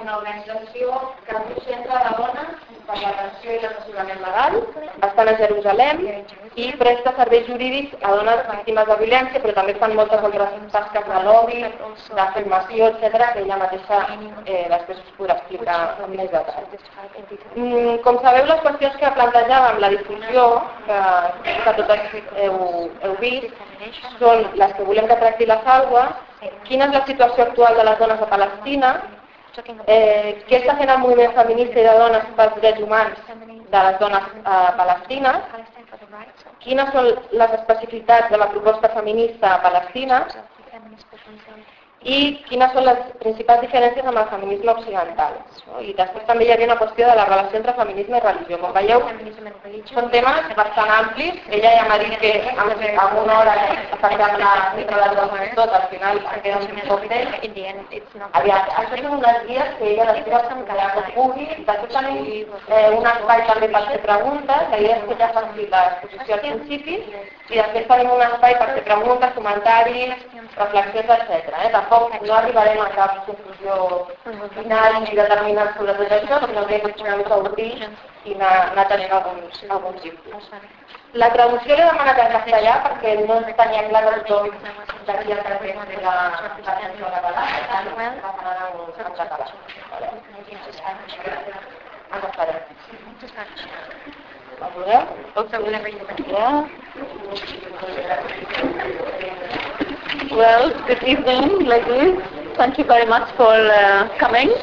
una organització que concentra la dona per l'atenció i l'assessorament legal, estan a Jerusalem i presta serveis jurídics a dones víctimes de violència, però també fan moltes altres tasques de lobby, d'afirmació, etc., que ella mateixa després us podrà explicar amb més detall. Com sabeu, les qüestions que plantejàvem, la difusió, que tots heu vist, són les que volem que tracti la Salwa, quina és la situació actual de les dones a Palestina, què està fent el moviment feminista i de dones pels drets humans de les dones palestines, quines són les especificitats de la proposta feminista a Palestina i quines són les principals diferències amb el feminisme occidental. I després també hi havia una qüestió de la relació entre feminisme i religió. Com veieu, són temes bastant amplis. Ella ja m'ha dit que en una hora afectant tot, al final queda un còctel. Aviat, això són unes guies que ella després que pugui. Després tenim un espai també per fer preguntes. La idea és que ja faci l'exposició al principi i després tenim un espai per fer preguntes, comentaris, reflexions, etc. Tampoc no arribarem a cap conclusió final ni determinant sobre tot això, sinó que una mica obrir i anar tenint alguns llibres. La traducció l'he demanat en castellà perquè no ens tenia clar del tot d'aquí al carrer de l'atenció a català, la faran en català. Ens esperem. Well, good evening, ladies. Thank you very much for coming.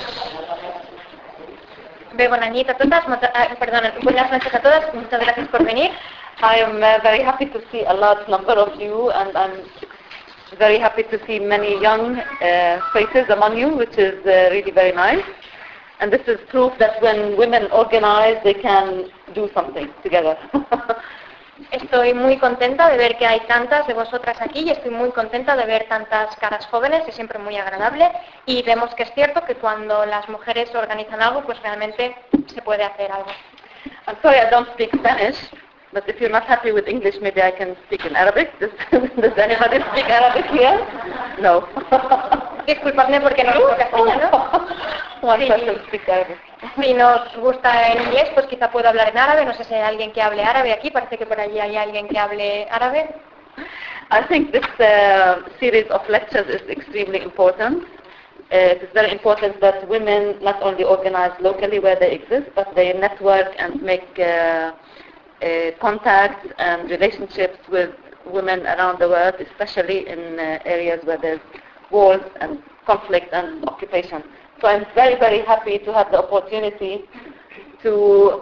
Buenas noches a todas, muchas gracias por venir. I am very happy to see a large number of you, and I'm very happy to see many young faces among you, which is really very nice. And this is proof that when women organize, they can do something together. Estoy muy contenta de ver que hay tantas de vosotras aquí y estoy muy contenta de ver tantas caras jóvenes, es siempre muy agradable y vemos que es cierto que cuando las mujeres organizan algo, pues realmente se puede hacer algo. I'm sorry I don't speak Spanish, but if you're not happy with English, maybe I can speak in Arabic. Does anybody speak Arabic here? No. Disculpadme porque no hablo castellano. One person speaks Arabic. Si nos gusta el inglés, pues quizá puedo hablar en árabe. No sé si hay alguien que hable árabe aquí. Parece que por allí hay alguien que hable árabe. I think this series of lectures is extremely important. It is very important that women not only organize locally where they exist, but they network and make contacts and relationships with women around the world, especially in areas where there's wars and conflict and occupation. So I'm very, very happy to have the opportunity to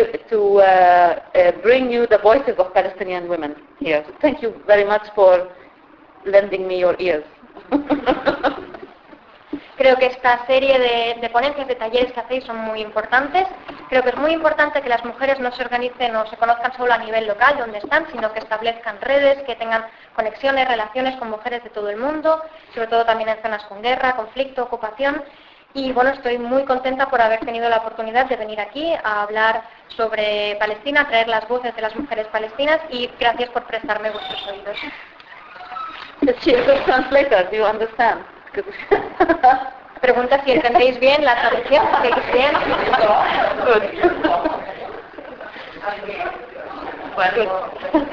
bring you the voices of Palestinian women here. So thank you very much for lending me your ears. Creo que esta serie de ponencias, de talleres que hacéis son muy importantes. Creo que es muy importante que las mujeres no se organicen o se conozcan solo a nivel local, donde están, sino que establezcan redes, que tengan conexiones, relaciones con mujeres de todo el mundo, sobre todo también en zonas con guerra, conflicto, ocupación. Y bueno, estoy muy contenta por haber tenido la oportunidad de venir aquí a hablar sobre Palestina, traer las voces de las mujeres palestinas y gracias por prestarme vuestros oídos. Is she a good translator? Do you understand? Pregunta si entendéis bien la traducción, ¿entendéis bien? Good. Well,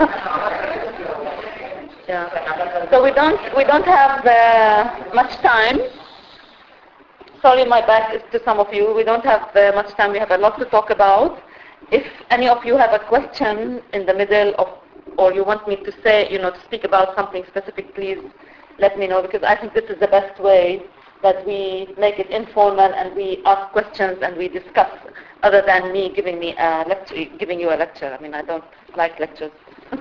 yeah. So we don't have much time. Sorry, my back is to some of you. We don't have much time. We have a lot to talk about. If any of you have a question in the middle of, or you want me to say, to speak about something specific, please let me know, because I think this is the best way that we make it informal and we ask questions and we discuss, other than me giving you a lecture. I mean, I don't like lectures.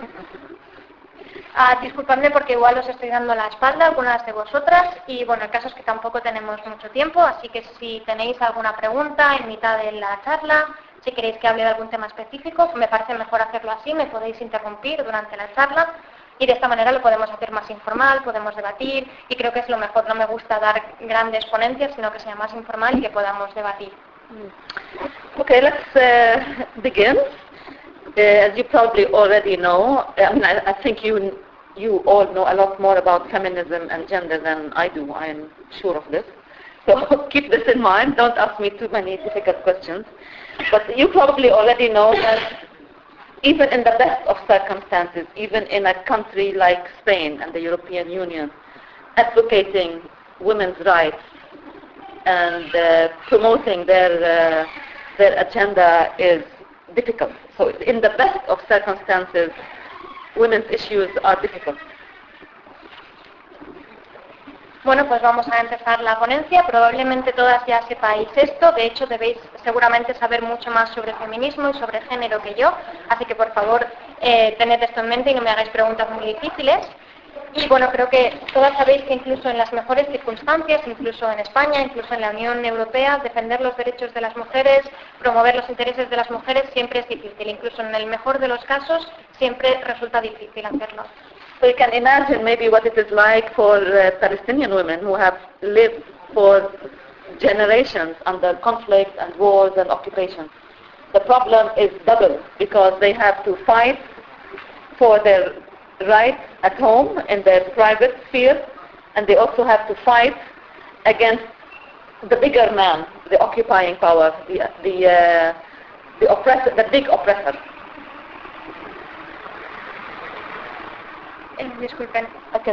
Disculpadme porque igual os estoy dando la espalda a algunas de vosotras y bueno, el caso es que tampoco tenemos mucho tiempo, así que si tenéis alguna pregunta en mitad de la charla, si queréis que hable de algún tema específico, me parece mejor hacerlo así, me podéis interrumpir durante la charla y de esta manera lo podemos hacer más informal, podemos debatir y creo que es lo mejor. No me gusta dar grandes ponencias, sino que sea más informal y que podamos debatir. Okay, let's begin. As you probably already know, I think you all know a lot more about feminism and gender than I do, I'm sure of this. So keep this in mind. Don't ask me too many difficult questions. But you probably already know that even in the best of circumstances, even in a country like Spain and the European Union, advocating women's rights and promoting their agenda is difficult. So in the best of circumstances, women's issues are difficult. Bueno, pues vamos a empezar la ponencia. Probablemente todas ya sepáis esto. De hecho, debéis seguramente saber mucho más sobre feminismo y sobre género que yo. Así que, por favor, tened esto en mente y no me hagáis preguntas muy difíciles. Y bueno, creo que todas sabéis que incluso en las mejores circunstancias, incluso en España, incluso en la Unión Europea, defender los derechos de las mujeres, promover los intereses de las mujeres siempre es difícil. Incluso en el mejor de los casos, siempre resulta difícil hacerlo. So you can imagine maybe what it is like for Palestinian women who have lived for generations under conflict and wars and occupation. The problem is double because they have to fight for their rights at home in their private sphere, and they also have to fight against the bigger man, the occupying power, the oppressor, the big oppressor. Disculpen.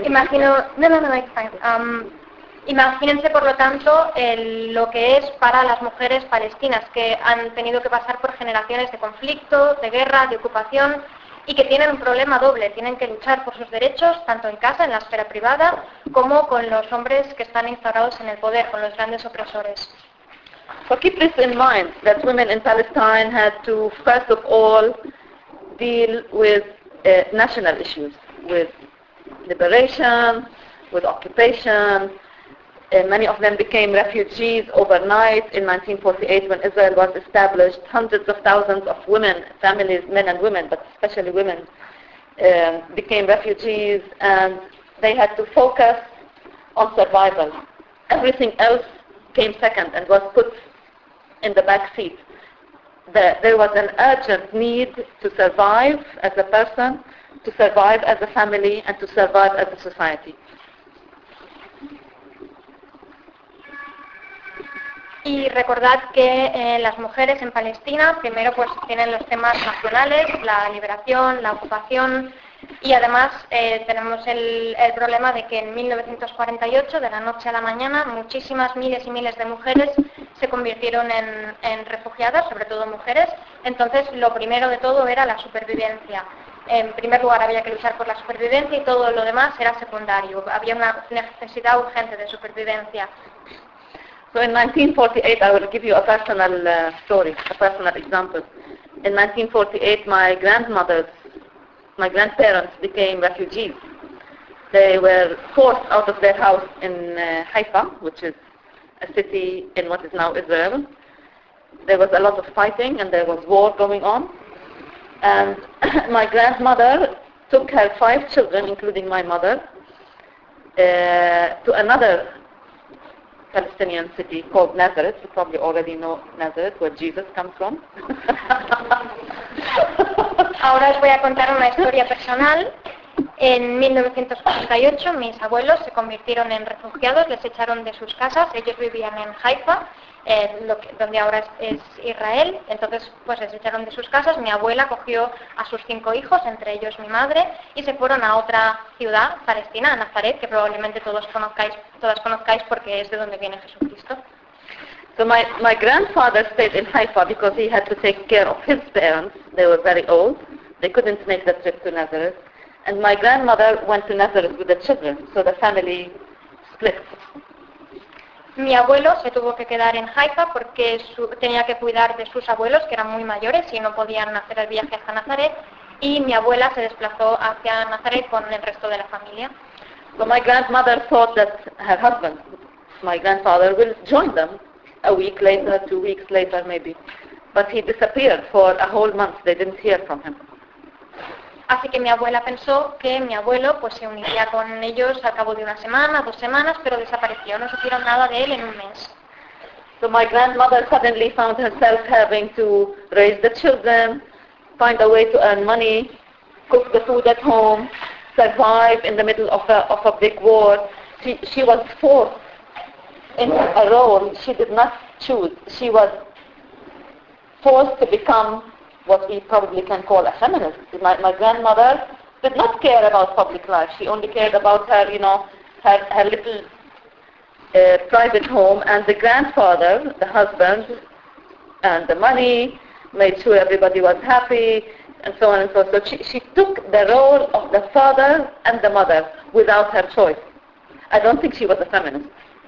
Imagínense, por lo tanto, lo que es para las mujeres palestinas que han tenido que pasar por generaciones de conflicto, de guerra, de ocupación y que tienen un problema doble. Tienen que luchar por sus derechos, tanto en casa, en la esfera privada, como con los hombres que están instaurados en el poder, con los grandes opresores. So keep this in mind, that women in Palestine had to, first of all, deal with national issues, with liberation, with occupation. Many of them became refugees overnight. In 1948, when Israel was established, hundreds of thousands of women, families, men and women, but especially women, became refugees, and they had to focus on survival. Everything else came second and was put in the back seat. There was an urgent need to survive as a person, to survive as a family, and to survive as a society. Y recordad que las mujeres en Palestina, primero pues tienen los temas nacionales, la liberación, la ocupación, y además tenemos el problema de que en 1948, de la noche a la mañana, muchísimas miles y miles de mujeres se convirtieron en refugiadas, sobre todo mujeres. Entonces lo primero de todo era la supervivencia. En primer lugar había que luchar por la supervivencia y todo lo demás era secundario. Había una necesidad urgente de supervivencia. So in 1948, I will give you a personal story, a personal example. In 1948, my grandparents became refugees. They were forced out of their house in Haifa, which is a city in what is now Israel. There was a lot of fighting and there was war going on. And my grandmother took her 5 children, including my mother, to another Palestinian city called Nazareth. You probably already know Nazareth, where Jesus comes from. Ahora os voy a contar una historia personal. En 1948 mis abuelos se convirtieron en refugiados, les echaron de sus casas, ellos vivían en Haifa, donde ahora es Israel, entonces pues les echaron de sus casas, mi abuela cogió a sus 5 hijos, entre ellos mi madre, y se fueron a otra ciudad palestina, a Nazaret, que probablemente todas conozcáis porque es de donde viene Jesucristo. So my grandfather stayed in Haifa because he had to take care of his parents. They were very old. They couldn't make the trip to Nazareth. And my grandmother went to Nazareth with the children, so the family split. Mi abuelo se tuvo que quedar en Haifa porque tenía que cuidar de sus abuelos, que eran muy mayores y no podían hacer el viaje hasta Nazaret, y mi abuela se desplazó hacia Nazaret con el resto de la familia. So my grandmother thought that her husband, my grandfather, will join them a week later, 2 weeks later maybe. But he disappeared for a whole month. They didn't hear from him. Así que mi abuela pensó que mi abuelo pues se uniría con ellos al cabo de una semana, 2 semanas, pero desapareció. No supieron nada de él en un mes. So my grandmother suddenly found herself having to raise the children, find a way to earn money, cook the food at home, survive in the middle of a big war. She was forced in a role she did not choose. She was forced to become what we probably can call a feminist. My grandmother did not care about public life. She only cared about her, her little private home, and the grandfather, the husband, and the money, made sure everybody was happy, and so on and so forth. So she took the role of the father and the mother without her choice. I don't think she was a feminist.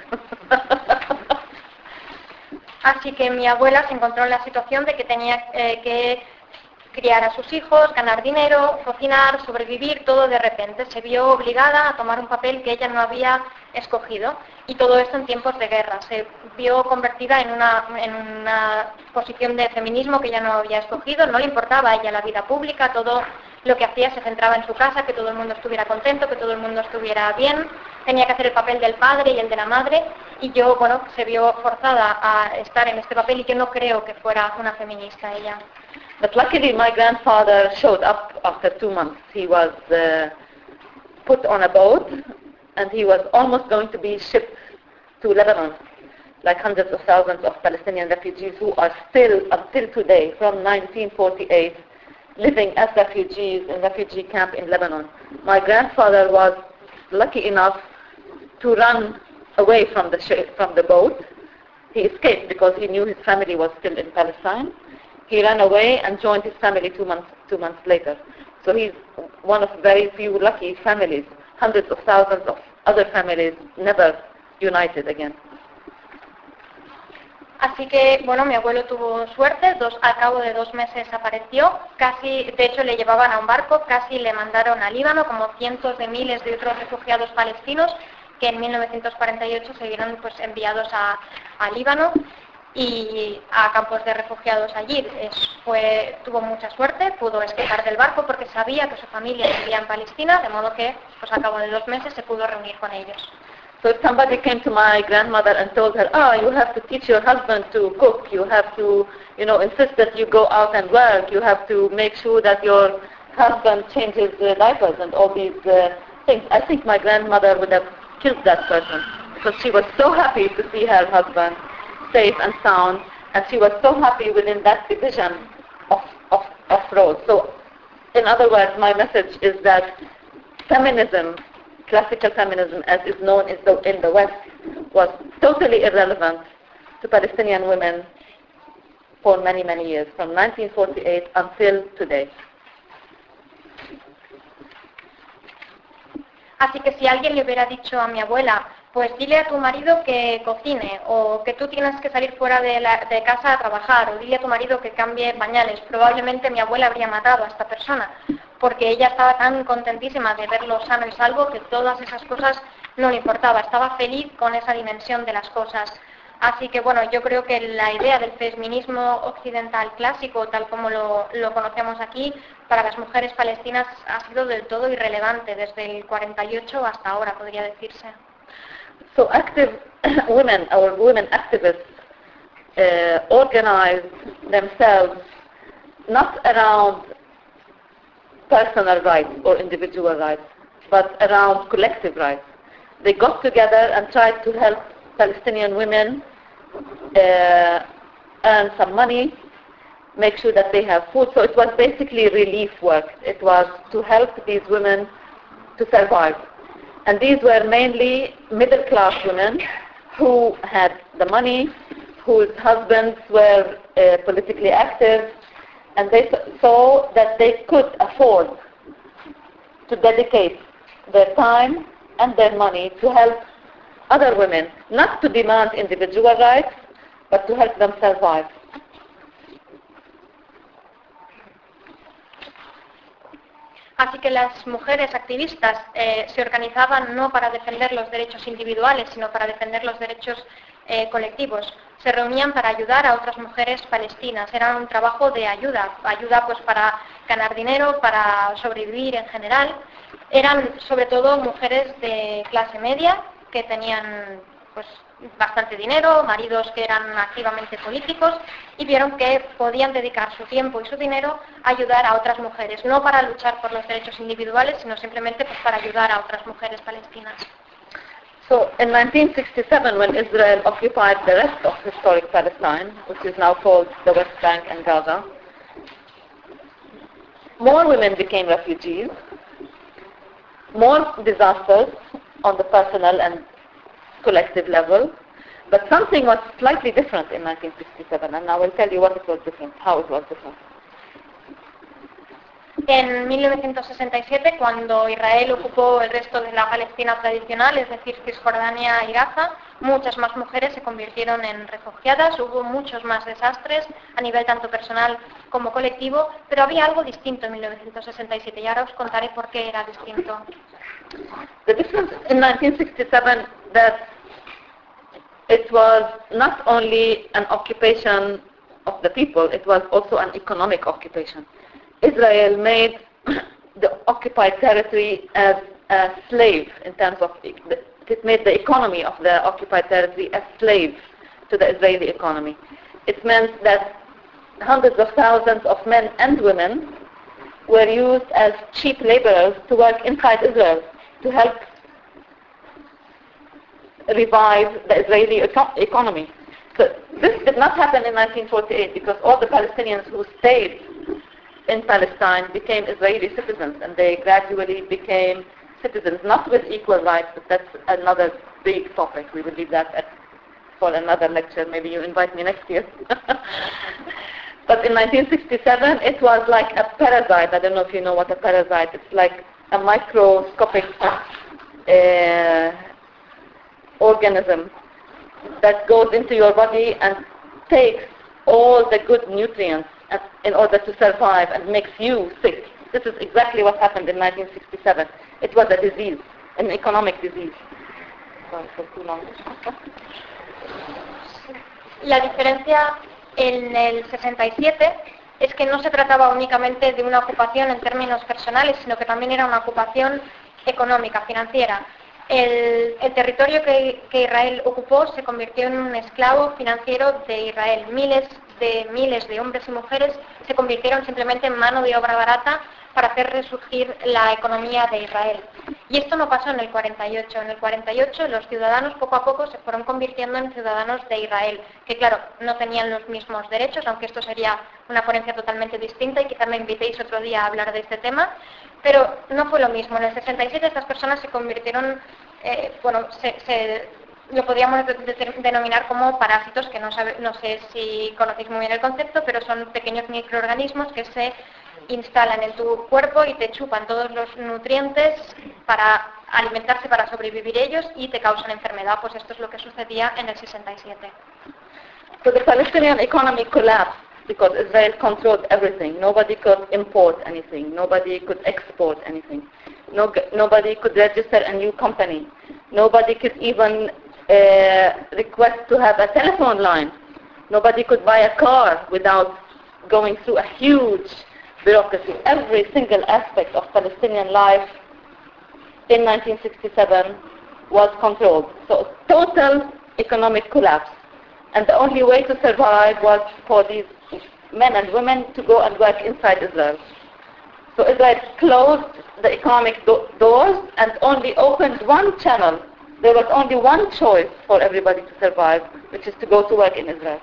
Así que mi abuela se encontró en la situación de que tenía que criar a sus hijos, ganar dinero, cocinar, sobrevivir, todo de repente. Se vio obligada a tomar un papel que ella no había escogido, y todo esto en tiempos de guerra. Se vio convertida en una posición de feminismo que ella no había escogido. No le importaba a ella la vida pública, todo lo que hacía se centraba en su casa, que todo el mundo estuviera contento, que todo el mundo estuviera bien. Tenía que hacer el papel del padre y el de la madre, y yo, se vio forzada a estar en este papel, y yo no creo que fuera una feminista ella. But luckily my grandfather showed up after 2 months. He was put on a boat, and he was almost going to be shipped to Lebanon, like hundreds of thousands of Palestinian refugees who are still, until today, from 1948, living as refugees in refugee camp in Lebanon. My grandfather was lucky enough to run away from the boat. He escaped because he knew his family was still in Palestine. He ran away and joined his family 2 months later. So he's one of very few lucky families. Hundreds of thousands of other families never united again. Así que, mi abuelo tuvo suerte, al cabo de 2 meses apareció, casi, de hecho le llevaban a un barco, casi le mandaron a Líbano, como cientos de miles de otros refugiados palestinos, que en 1948 se vieron enviados a Líbano y a campos de refugiados allí. Tuvo mucha suerte, pudo escapar del barco porque sabía que su familia vivía en Palestina, de modo que, a cabo de 2 meses se pudo reunir con ellos. So if somebody came to my grandmother and told her, you have to teach your husband to cook, you have to, insist that you go out and work, you have to make sure that your husband changes diapers and all these things, I think my grandmother would have killed that person, because she was so happy to see her husband safe and sound, and she was so happy within that division of roles. So in other words, my message is that feminism, classical feminism as is known in the West, was totally irrelevant to Palestinian women for many, many years, from 1948 until today. Así que si alguien le hubiera dicho a mi abuela, pues dile a tu marido que cocine, o que tú tienes que salir fuera de casa a trabajar, o dile a tu marido que cambie pañales, probablemente mi abuela habría matado a esta persona, porque ella estaba tan contentísima de verlo sano y salvo que todas esas cosas no le importaba, estaba feliz con esa dimensión de las cosas. Así que yo creo que la idea del feminismo occidental clásico, tal como lo conocemos aquí, para las mujeres palestinas ha sido del todo irrelevante, desde el 48 hasta ahora, podría decirse. So active women, or women activists, organize themselves not around personal rights or individual rights, but around collective rights. They got together and tried to help Palestinian women earn some money, make sure that they have food. So it was basically relief work. It was to help these women to survive. And these were mainly middle-class women who had the money, whose husbands were politically active, and they saw that they could afford to dedicate their time and their money to help other women, not to demand individual rights, but to help them survive. Así que las mujeres activistas se organizaban no para defender los derechos individuales, sino para defender los derechos colectivos. Se reunían para ayudar a otras mujeres palestinas. Era un trabajo de ayuda para ganar dinero, para sobrevivir en general. Eran sobre todo mujeres de clase media que tenían bastante dinero, maridos que eran activamente políticos, y vieron que podían dedicar su tiempo y su dinero a ayudar a otras mujeres, no para luchar por los derechos individuales, sino simplemente para ayudar a otras mujeres palestinas. So in 1967, when Israel occupied the rest of historic Palestine, which is now called the West Bank and Gaza, more women became refugees, more disasters on the personal and collective level, but something was slightly different in 1967, and I will tell you what it was different, how it was different. En 1967, cuando Israel ocupó el resto de la Palestina tradicional, es decir, Cisjordania y Gaza, muchas más mujeres se convirtieron en refugiadas, hubo muchos más desastres a nivel tanto personal como colectivo, pero había algo distinto en 1967 y ahora os contaré por qué era distinto. The difference in 1967 that it was not only an occupation of the people, it was also an economic occupation. Israel made the occupied territory as a slave in terms of, it made the economy of the occupied territory a slave to the Israeli economy. It meant that hundreds of thousands of men and women were used as cheap laborers to work inside Israel to help revive the Israeli economy. So this did not happen in 1948 because all the Palestinians who stayed in Palestine became Israeli citizens, and they gradually became citizens, not with equal rights, but that's another big topic. We will leave that for another lecture. Maybe you invite me next year. But in 1967, it was like a parasite. I don't know if you know what a parasite is. It's like a microscopic organism that goes into your body and takes all the good nutrients in order to survive and makes you sick. This is exactly what happened in 1967. It was a disease, an economic disease. Sorry for too long. La diferencia en el 67 es que no se trataba únicamente de una ocupación en términos personales, sino que también era una ocupación económica, financiera. El territorio que Israel ocupó se convirtió en un esclavo financiero de Israel. Miles de hombres y mujeres se convirtieron simplemente en mano de obra barata para hacer resurgir la economía de Israel. Y esto no pasó en el 48. En el 48 los ciudadanos poco a poco se fueron convirtiendo en ciudadanos de Israel, que claro, no tenían los mismos derechos, aunque esto sería una ponencia totalmente distinta y quizá me invitéis otro día a hablar de este tema, pero no fue lo mismo. En el 67 estas personas se convirtieron, lo podríamos denominar como parásitos, que no sé si conocéis muy bien el concepto, pero son pequeños microorganismos que se instalan en tu cuerpo y te chupan todos los nutrientes para alimentarse, para sobrevivir ellos, y te causan enfermedad. Pues esto es lo que sucedía en el 67. So the Palestinian economy collapsed because Israel controlled everything. Nobody could import anything. Nobody could export anything. Nobody could register a new company. Nobody could even request to have a telephone line. Nobody could buy a car without going through a huge bureaucracy. Every single aspect of Palestinian life in 1967 was controlled. So total economic collapse. And the only way to survive was for these men and women to go and work inside Israel. So Israel closed the economic doors and only opened one channel. There was only one choice for everybody to survive, which is to go to work in Israel.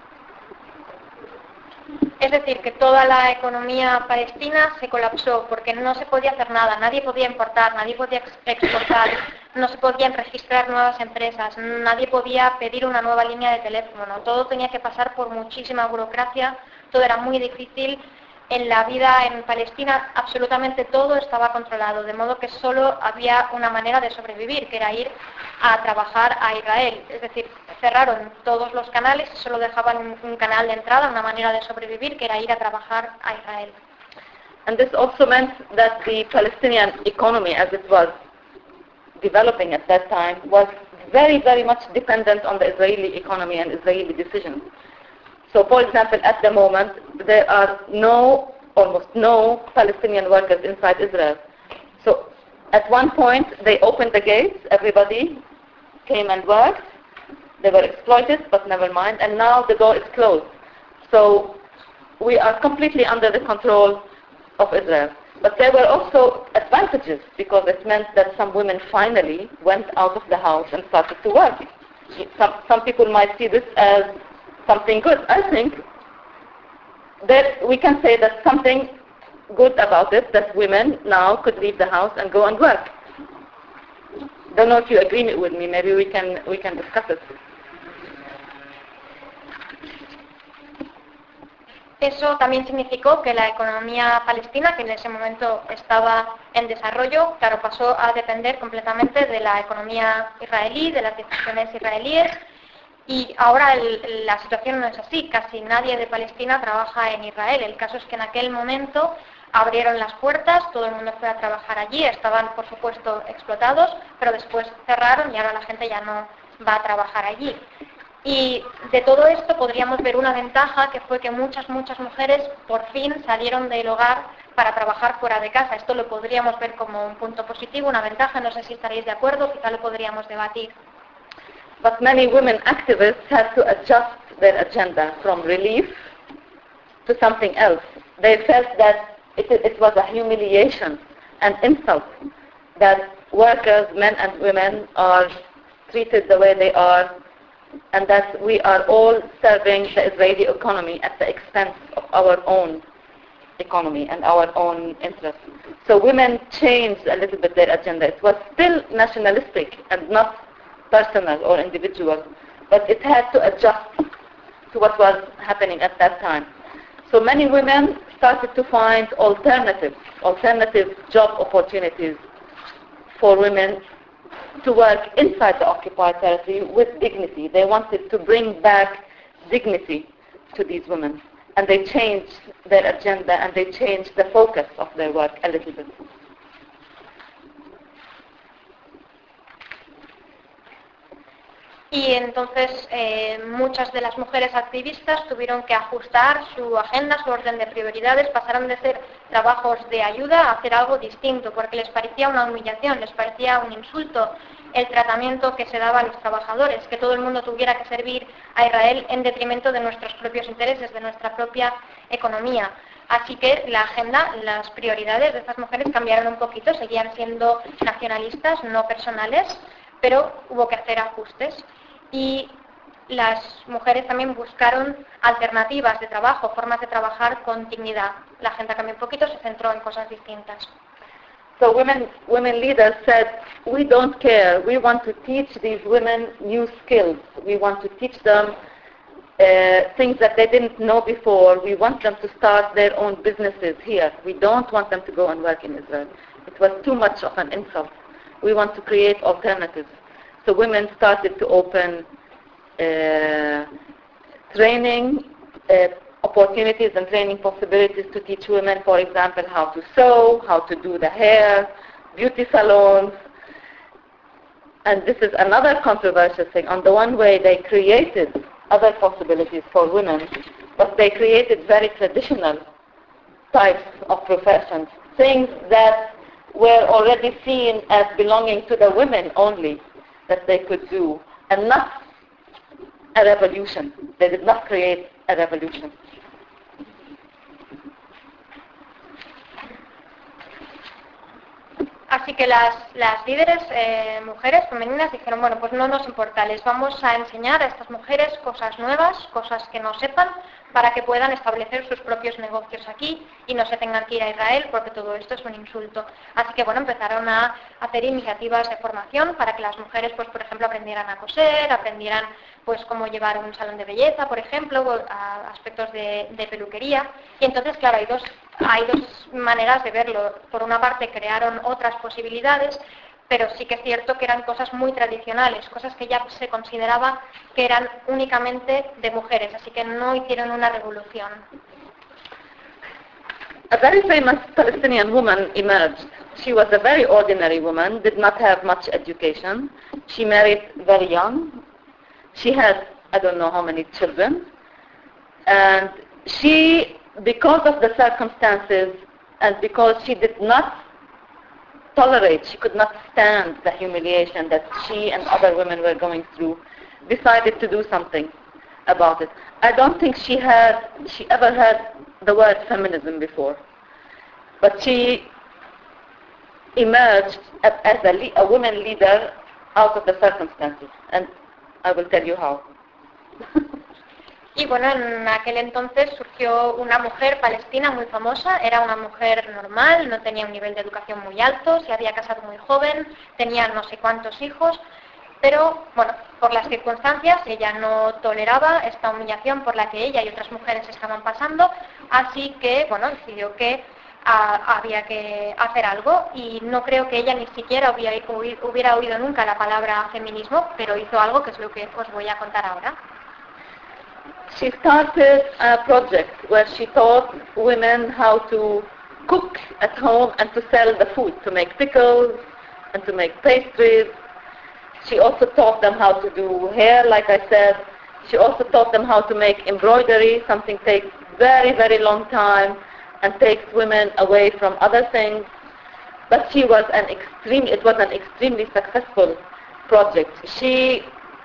Es decir, que toda la economía palestina se colapsó porque no se podía hacer nada, nadie podía importar, nadie podía exportar, no se podían registrar nuevas empresas, nadie podía pedir una nueva línea de teléfono, todo tenía que pasar por muchísima burocracia, todo era muy difícil. En la vida en Palestina absolutamente todo estaba controlado, de modo que solo había una manera de sobrevivir, que era ir a trabajar a Israel. Es decir, cerraron todos los canales y solo dejaban un canal de entrada, una manera de sobrevivir, que era ir a trabajar a Israel. And this also meant that the Palestinian economy, as it was developing at that time, was very, very much dependent on the Israeli economy and Israeli decisions. So, for example, at the moment, there are almost no Palestinian workers inside Israel. So, at one point, they opened the gates, everybody came and worked, they were exploited, but never mind, and now the door is closed. So, we are completely under the control of Israel. But there were also advantages because it meant that some women finally went out of the house and started to work. Some people might see this as something good. I think that we can say that something good about it, that women now could leave the house and go and work. Don't know if you agree with me. Maybe we can discuss it. Eso también significó que la economía palestina, que en ese momento estaba en desarrollo, claro, pasó a depender completamente de la economía israelí, de las decisiones israelíes, y ahora la situación no es así. Casi nadie de Palestina trabaja en Israel. El caso es que en aquel momento abrieron las puertas, todo el mundo fue a trabajar allí, estaban por supuesto explotados, pero después cerraron y ahora la gente ya no va a trabajar allí. Y de todo esto podríamos ver una ventaja, que fue que muchas mujeres por fin salieron del hogar para trabajar fuera de casa. Esto lo podríamos ver como un punto positivo, una ventaja, no sé si estaréis de acuerdo, quizá lo podríamos debatir. But many women activists had to adjust their agenda from relief to something else. They felt that it was a humiliation and insult that workers, men and women, are treated the way they are, and that we are all serving the Israeli economy at the expense of our own economy and our own interests. So women changed a little bit their agenda. It was still nationalistic and not personal or individual, but it had to adjust to what was happening at that time. So many women started to find alternative job opportunities for women to work inside the occupied territory with dignity. They wanted to bring back dignity to these women, and they changed their agenda and they changed the focus of their work a little bit. Y entonces muchas de las mujeres activistas tuvieron que ajustar su agenda, su orden de prioridades, pasaron de ser trabajos de ayuda a hacer algo distinto, porque les parecía una humillación, les parecía un insulto el tratamiento que se daba a los trabajadores, que todo el mundo tuviera que servir a Israel en detrimento de nuestros propios intereses, de nuestra propia economía. Así que la agenda, las prioridades de estas mujeres cambiaron un poquito, seguían siendo nacionalistas, no personales, pero hubo que hacer ajustes. Y las mujeres también buscaron alternativas de trabajo, formas de trabajar con dignidad. La agenda cambió un poquito, se centró en cosas distintas. So women leaders said, we don't care, we want to teach these women new skills. We want to teach them things that they didn't know before. We want them to start their own businesses here. We don't want them to go and work in Israel. It was too much of an insult. We want to create alternatives. So women started to open training opportunities and training possibilities to teach women, for example, how to sew, how to do the hair, beauty salons. And this is another controversial thing. On the one way, they created other possibilities for women, but they created very traditional types of professions, things that were already seen as belonging to the women only, that they could do, and not a revolution. They did not create a revolution. Así que las líderes mujeres femeninas dijeron, bueno, pues no nos importa, les vamos a enseñar a estas mujeres cosas nuevas, cosas que no sepan, para que puedan establecer sus propios negocios aquí y no se tengan que ir a Israel, porque todo esto es un insulto. Así que bueno, empezaron a hacer iniciativas de formación para que las mujeres, pues por ejemplo, aprendieran a coser, aprendieran pues cómo llevar un salón de belleza, por ejemplo, a aspectos de peluquería. Y entonces, claro, hay dos maneras de verlo. Por una parte, crearon otras posibilidades, pero sí que es cierto que eran cosas muy tradicionales, cosas que ya se consideraba que eran únicamente de mujeres, así que no hicieron una revolución. A very famous Palestinian woman emerged. She was a very ordinary woman, did not have much education. She married very young. She had, I don't know how many children. And she, because of the circumstances and because she did not tolerate, she could not stand the humiliation that she and other women were going through, decided to do something about it. I don't think she ever heard the word feminism before, but she emerged as a woman leader out of the circumstances, and I will tell you how. Y bueno, en aquel entonces surgió una mujer palestina muy famosa, era una mujer normal, no tenía un nivel de educación muy alto, se había casado muy joven, tenía no sé cuántos hijos, pero bueno, por las circunstancias ella no toleraba esta humillación por la que ella y otras mujeres estaban pasando, así que bueno, decidió que había que hacer algo, y no creo que ella ni siquiera hubiera oído nunca la palabra feminismo, pero hizo algo que es lo que os voy a contar ahora. She started a project where she taught women how to cook at home and to sell the food, to make pickles and to make pastries. She also taught them how to do hair, like I said. She also taught them how to make embroidery, something takes very, very long time and takes women away from other things. But it was an extremely successful project. She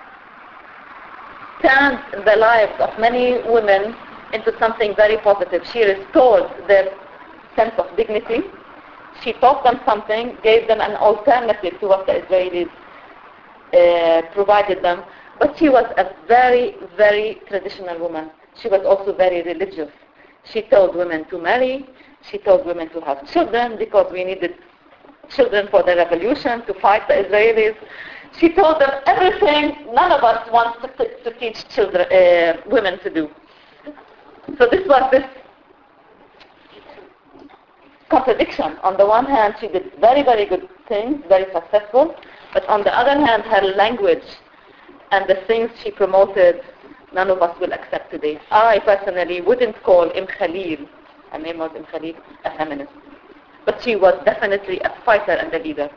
turned the lives of many women into something very positive. She restored their sense of dignity. She taught them something, gave them an alternative to what the Israelis provided them. But she was a very, very traditional woman. She was also very religious. She told women to marry. She told women to have children because we needed children for the revolution, to fight the Israelis. She told them everything none of us want to teach women to do. So this was this contradiction. On the one hand, she did very, very good things, very successful, but on the other hand, her language and the things she promoted, none of us will accept today. I personally wouldn't call Khalil, her name was Khalil, a feminist. But she was definitely a fighter and a leader.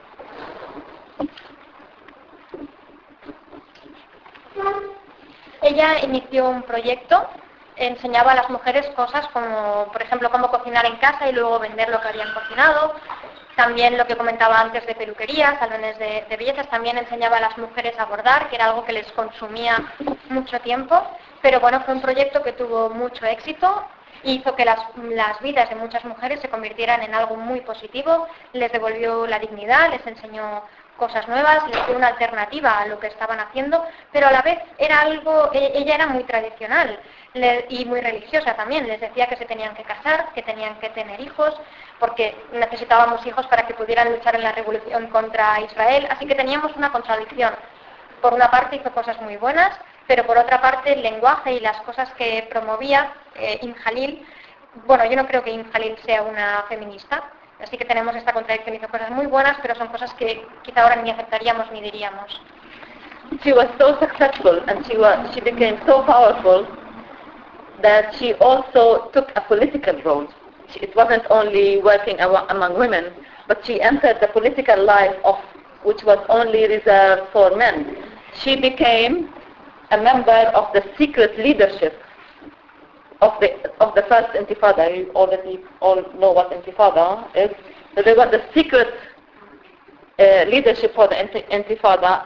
Ella inició un proyecto, enseñaba a las mujeres cosas como, por ejemplo, cómo cocinar en casa y luego vender lo que habían cocinado. También lo que comentaba antes de peluquería, salones de bellezas, también enseñaba a las mujeres a bordar, que era algo que les consumía mucho tiempo. Pero bueno, fue un proyecto que tuvo mucho éxito, hizo que las vidas de muchas mujeres se convirtieran en algo muy positivo, les devolvió la dignidad, les enseñó cosas nuevas, les dio una alternativa a lo que estaban haciendo, pero a la vez ella era muy tradicional y muy religiosa también. Les decía que se tenían que casar, que tenían que tener hijos, porque necesitábamos hijos para que pudieran luchar en la revolución contra Israel, así que teníamos una contradicción. Por una parte hizo cosas muy buenas, pero por otra parte el lenguaje y las cosas que promovía Khalil, bueno, yo no creo que Khalil sea una feminista, así que tenemos esta contradicción. Hizo cosas muy buenas, pero son cosas que quizá ahora ni aceptaríamos ni diríamos. She was so successful and she became so powerful that she also took a political role. It wasn't only working among women, but she entered the political life which was only reserved for men. She became a member of the secret leadership of the first Intifada. You already all know what Intifada is. So they were the secret leadership for the Intifada.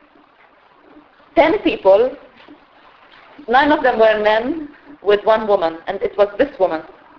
10 people, 9 of them were men with 1 woman, and it was this woman.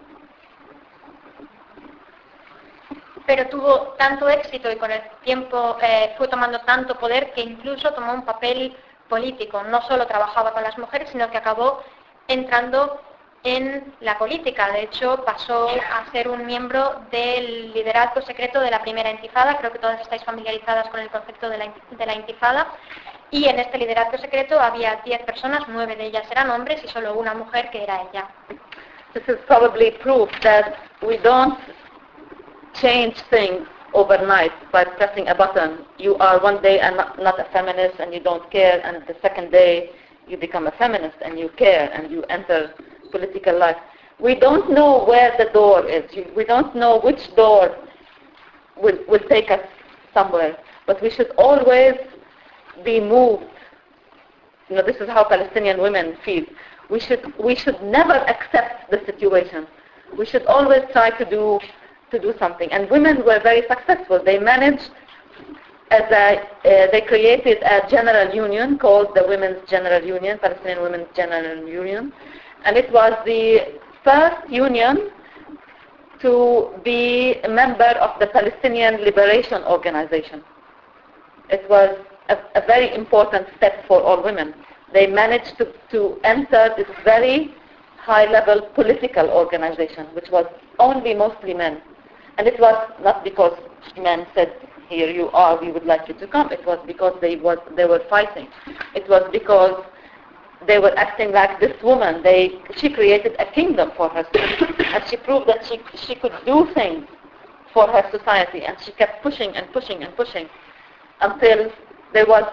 Pero tuvo tanto éxito y con el tiempo fue tomando tanto poder que incluso tomó un papel político. No solo trabajaba con las mujeres, sino que acabó entrando en la política. De hecho, pasó a ser un miembro del liderazgo secreto de la primera Intifada. Creo que todas estáis familiarizadas con el concepto de la Intifada. Y en este liderazgo secreto había 10 personas, 9 de ellas eran hombres y solo una mujer, que era ella. This is probably proof that we don't change things overnight by pressing a button. You are one day not a feminist and you don't care, and the second day you become a feminist and you care and you enter political life. We don't know where the door is. We don't know which door will take us somewhere, but we should always be moved. You know, this is how Palestinian women feel. We should never accept the situation. We should always try to do something. And women were very successful. They managed, they created a general union called the Women's General Union, Palestinian Women's General Union, and it was the first union to be a member of the Palestinian Liberation Organization. It was a very important step for all women. They managed to enter this very high-level political organization, which was only mostly men. And it was not because men said, here you are, we would like you to come. It was because they were fighting. It was because they were acting like this woman. She created a kingdom for herself, and she proved that she could do things for her society, and she kept pushing and pushing and pushing until there was,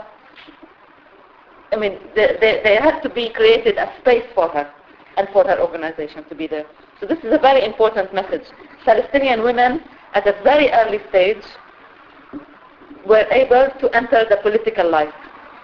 there had to be created a space for her and for her organization to be there. So this is a very important message. Palestinian women at a very early stage were able to enter the political life.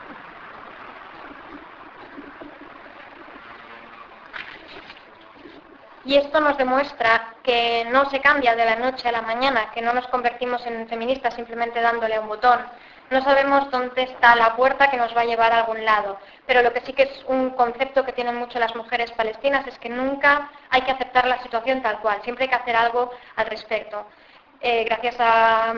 Y esto nos demuestra que no se cambia de la noche a la mañana, que no nos convertimos en feministas simplemente dándole a un botón. No sabemos dónde está la puerta que nos va a llevar a algún lado, pero lo que sí que es un concepto que tienen mucho las mujeres palestinas es que nunca hay que aceptar la situación tal cual, siempre hay que hacer algo al respecto. Gracias a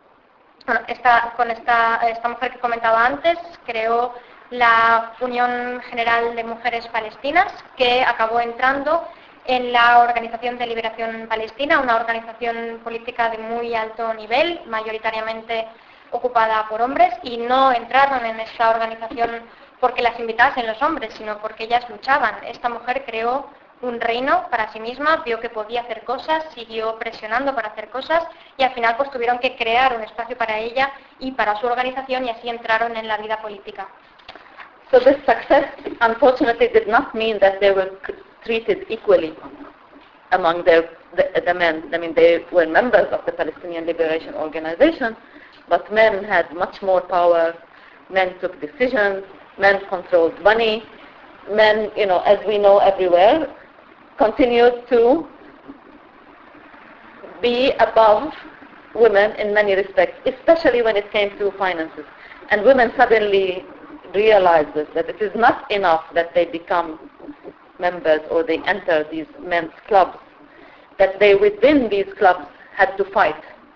esta mujer que comentaba antes, creó la Unión General de Mujeres Palestinas, que acabó entrando en la Organización de Liberación Palestina, una organización política de muy alto nivel, mayoritariamente ocupada por hombres, y no entraron en esta organización porque las invitasen los hombres, sino porque ellas luchaban. Esta mujer creó un reino para sí misma, vio que podía hacer cosas, siguió presionando para hacer cosas, y al final pues tuvieron que crear un espacio para ella y para su organización, y así entraron en la vida política. So this success, unfortunately, did not mean that they were treated equally among the men. I mean, they were members of the Palestinian Liberation Organization, but men had much more power. Men took decisions. Men controlled money. Men, as we know everywhere, continued to be above women in many respects, especially when it came to finances. And women suddenly realized this, that it is not enough that they become members or they enter these men's clubs, that they within these clubs had to fight.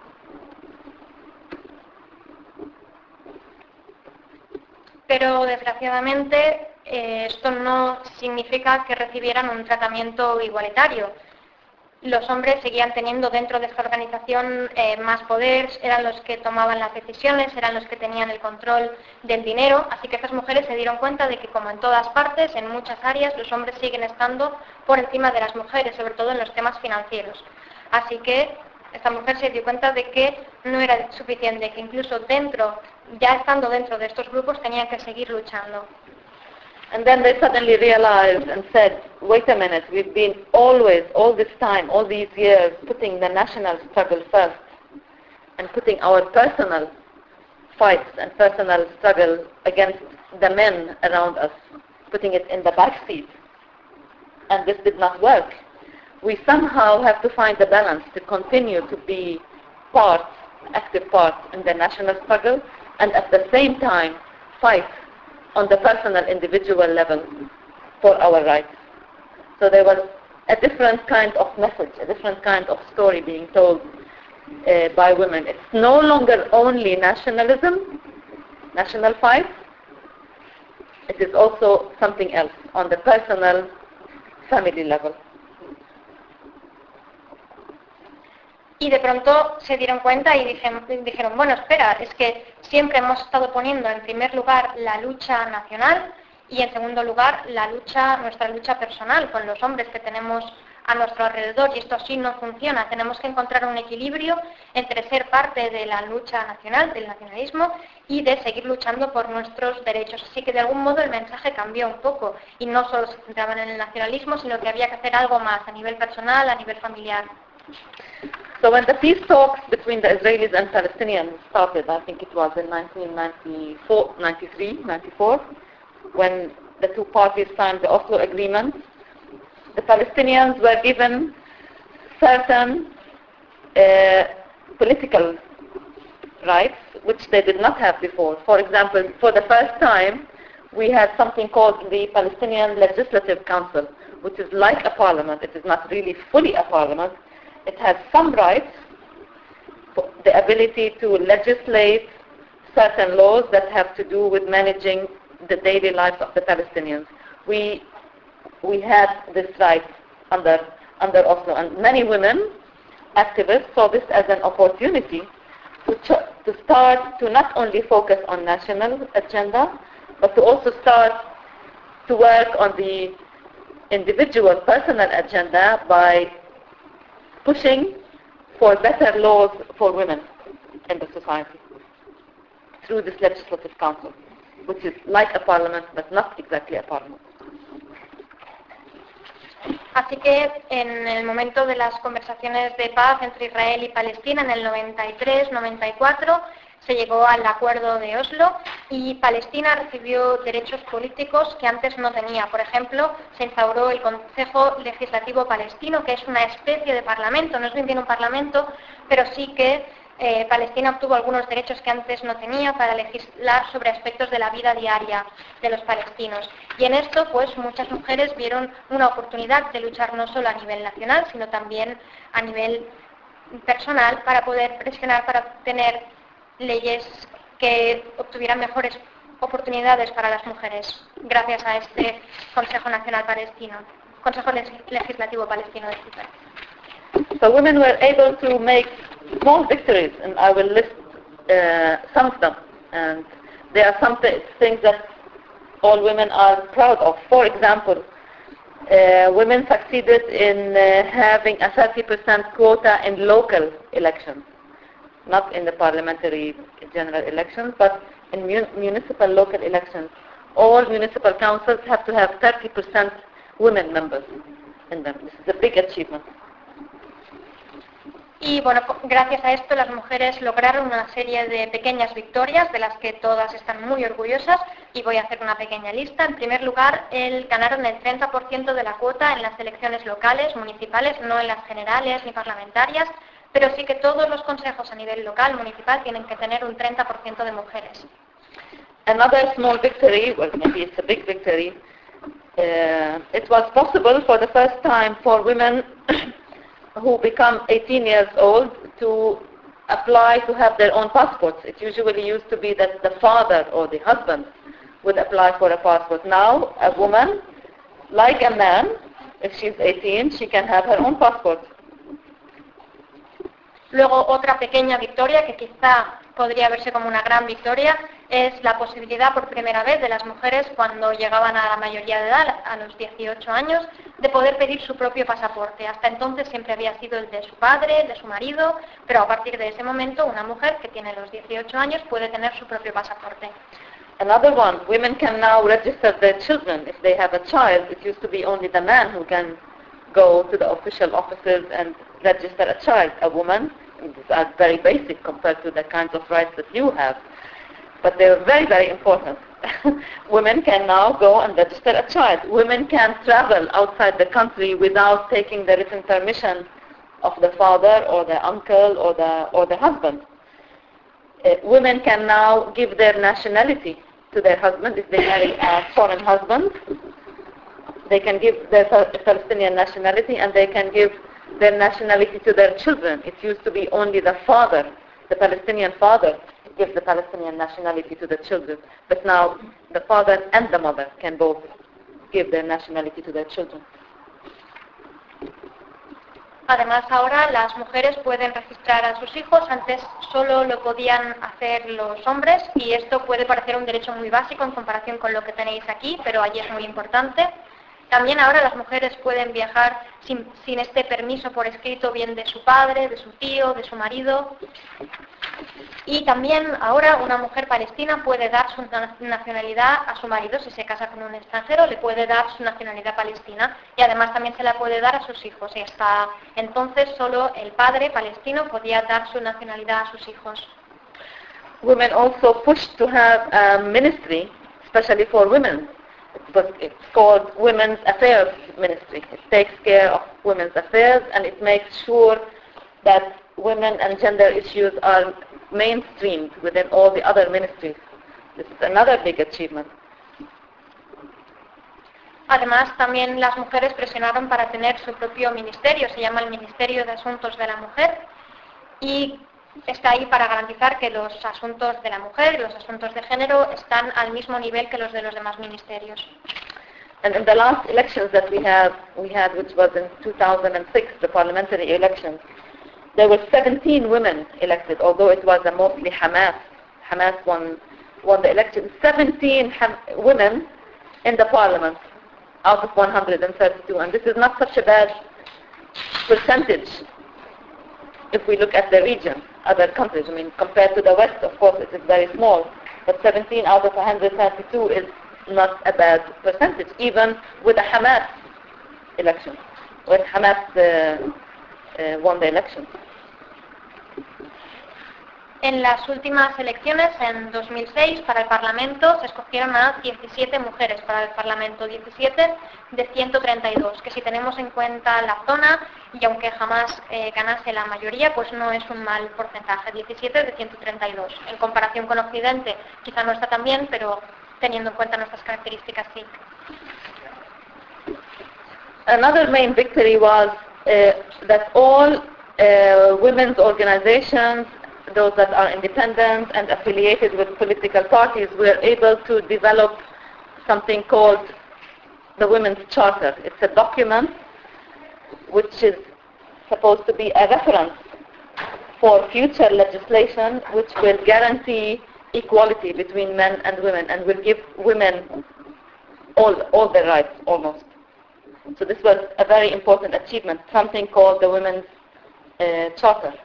Pero desgraciadamente esto no significa que recibieran un tratamiento igualitario. Los hombres seguían teniendo dentro de esta organización más poder, eran los que tomaban las decisiones, eran los que tenían el control del dinero, así que estas mujeres se dieron cuenta de que, como en todas partes, en muchas áreas, los hombres siguen estando por encima de las mujeres, sobre todo en los temas financieros. Así que esta mujer se dio cuenta de que no era suficiente, que incluso ya estando dentro de estos grupos, tenían que seguir luchando. And then they suddenly realized and said, wait a minute, we've been always, all this time, all these years, putting the national struggle first and putting our personal fights and personal struggle against the men around us, putting it in the back seat. And this did not work. We somehow have to find a balance to continue to be active part in the national struggle, and at the same time fight on the personal, individual level for our rights. So there was a different kind of message, a different kind of story being told by women. It's no longer only nationalism, national fight. It is also something else on the personal, family level. Y de pronto se dieron cuenta y dijeron, bueno, espera, es que siempre hemos estado poniendo en primer lugar la lucha nacional y en segundo lugar nuestra lucha personal con los hombres que tenemos a nuestro alrededor, y esto así no funciona. Tenemos que encontrar un equilibrio entre ser parte de la lucha nacional, del nacionalismo, y de seguir luchando por nuestros derechos. Así que de algún modo el mensaje cambió un poco y no solo se centraban en el nacionalismo, sino que había que hacer algo más a nivel personal, a nivel familiar. So when the peace talks between the Israelis and Palestinians started, I think it was in 1994, when the two parties signed the Oslo Agreement, the Palestinians were given certain political rights which they did not have before. For example, for the first time, we had something called the Palestinian Legislative Council, which is like a parliament. It is not really fully a parliament. It has some rights, the ability to legislate certain laws that have to do with managing the daily lives of the Palestinians. We had this right under Oslo, and many women activists saw this as an opportunity to start to not only focus on national agenda, but to also start to work on the individual personal agenda by pushing for better laws for women in the society through this legislative council, which is like a parliament, but not exactly a parliament. Así que en el momento de las conversaciones de paz entre Israel y Palestina, en el 93-94, se llegó al acuerdo de Oslo y Palestina recibió derechos políticos que antes no tenía. Por ejemplo, se instauró el Consejo Legislativo Palestino, que es una especie de parlamento, no es bien un parlamento, pero sí que Palestina obtuvo algunos derechos que antes no tenía para legislar sobre aspectos de la vida diaria de los palestinos. Y en esto, pues, muchas mujeres vieron una oportunidad de luchar no solo a nivel nacional, sino también a nivel personal para poder presionar, para tener leyes que obtuvieran mejores oportunidades para las mujeres, gracias a este Consejo Nacional Palestino, Consejo Legislativo Palestino de Cipre. So women were able to make small victories, and I will list some of them. And there are some things that all women are proud of. For example, women succeeded in having a 30% quota in local elections, not in the parliamentary general elections, but in municipal local elections. All municipal councils have to have 30% women members in them. This is a big achievement. Y bueno, gracias a esto las mujeres lograron una serie de pequeñas victorias de las que todas están muy orgullosas y voy a hacer una pequeña lista. En primer lugar, ganaron el 30% de la cuota en las elecciones locales, municipales, no en las generales ni parlamentarias, pero sí que todos los consejos a nivel local, municipal, tienen que tener un 30% de mujeres. Another small victory, well maybe it's a big victory, it was possible for the first time for women who become 18 years old to apply to have their own passports. It usually used to be that the father or the husband would apply for a passport. Now, a woman, like a man, if she's 18, she can have her own passport. Luego, otra pequeña victoria, que quizá podría verse como una gran victoria, es la posibilidad por primera vez de las mujeres, cuando llegaban a la mayoría de edad, a los 18 años, de poder pedir su propio pasaporte. Hasta entonces siempre había sido el de su padre, el de su marido, pero a partir de ese momento una mujer que tiene los 18 años puede tener su propio pasaporte. Another one, women can now register their children. If they have a child, it used to be only the man who can go to the official offices and register a child. A woman, these are very basic compared to the kinds of rights that you have, but they're very, very important. Women can now go and register a child. Women can travel outside the country without taking the written permission of the father or the uncle or the husband. Women can now give their nationality to their husband. If they marry a foreign husband, they can give their Palestinian nationality, and they can give their nationality to their children. It used to be only the father, the Palestinian father, gives the Palestinian nationality to the children. But now the father and the mother can both give their nationality to their children. Además, ahora las mujeres pueden registrar a sus hijos. Antes solo lo podían hacer los hombres, y esto puede parecer un derecho muy básico en comparación con lo que tenéis aquí, pero allí es muy importante. También ahora las mujeres pueden viajar sin este permiso por escrito, bien de su padre, de su tío, de su marido. Y también ahora una mujer palestina puede dar su nacionalidad a su marido. Si se casa con un extranjero, le puede dar su nacionalidad palestina, y además también se la puede dar a sus hijos. Y hasta entonces solo el padre palestino podía dar su nacionalidad a sus hijos. Women also pushed to have a ministry, especially for women. It's called Women's Affairs Ministry. It takes care of women's affairs, and it makes sure that women and gender issues are mainstreamed within all the other ministries. This is another big achievement. Además, también las mujeres presionaron para tener su propio ministerio, se llama el Ministerio de Asuntos de la Mujer, y está ahí para garantizar que los asuntos de la mujer y los asuntos de género están al mismo nivel que los de los demás ministerios. And in the last elections that we had, which was in 2006, the parliamentary elections, there were 17 women elected, although it was a mostly Hamas. Hamas won the election. 17 women in the parliament out of 132, and this is not such a bad percentage if we look at the region, other countries. I mean, compared to the West, of course, it is very small, but 17 out of 132 is not a bad percentage, even with a Hamas election, when Hamas won the election. En las últimas elecciones, en 2006, para el Parlamento se escogieron a 17 mujeres para el Parlamento, 17 de 132, que si tenemos en cuenta la zona, y aunque jamás ganase la mayoría, pues no es un mal porcentaje, 17 de 132. En comparación con Occidente, quizá no está tan bien, pero teniendo en cuenta nuestras características, sí. Another main victory was that all women's organizations, those that are independent and affiliated with political parties, were able to develop something called the Women's Charter. It's a document which is supposed to be a reference for future legislation which will guarantee equality between men and women and will give women all their rights almost. So this was a very important achievement, something called the Women's Charter.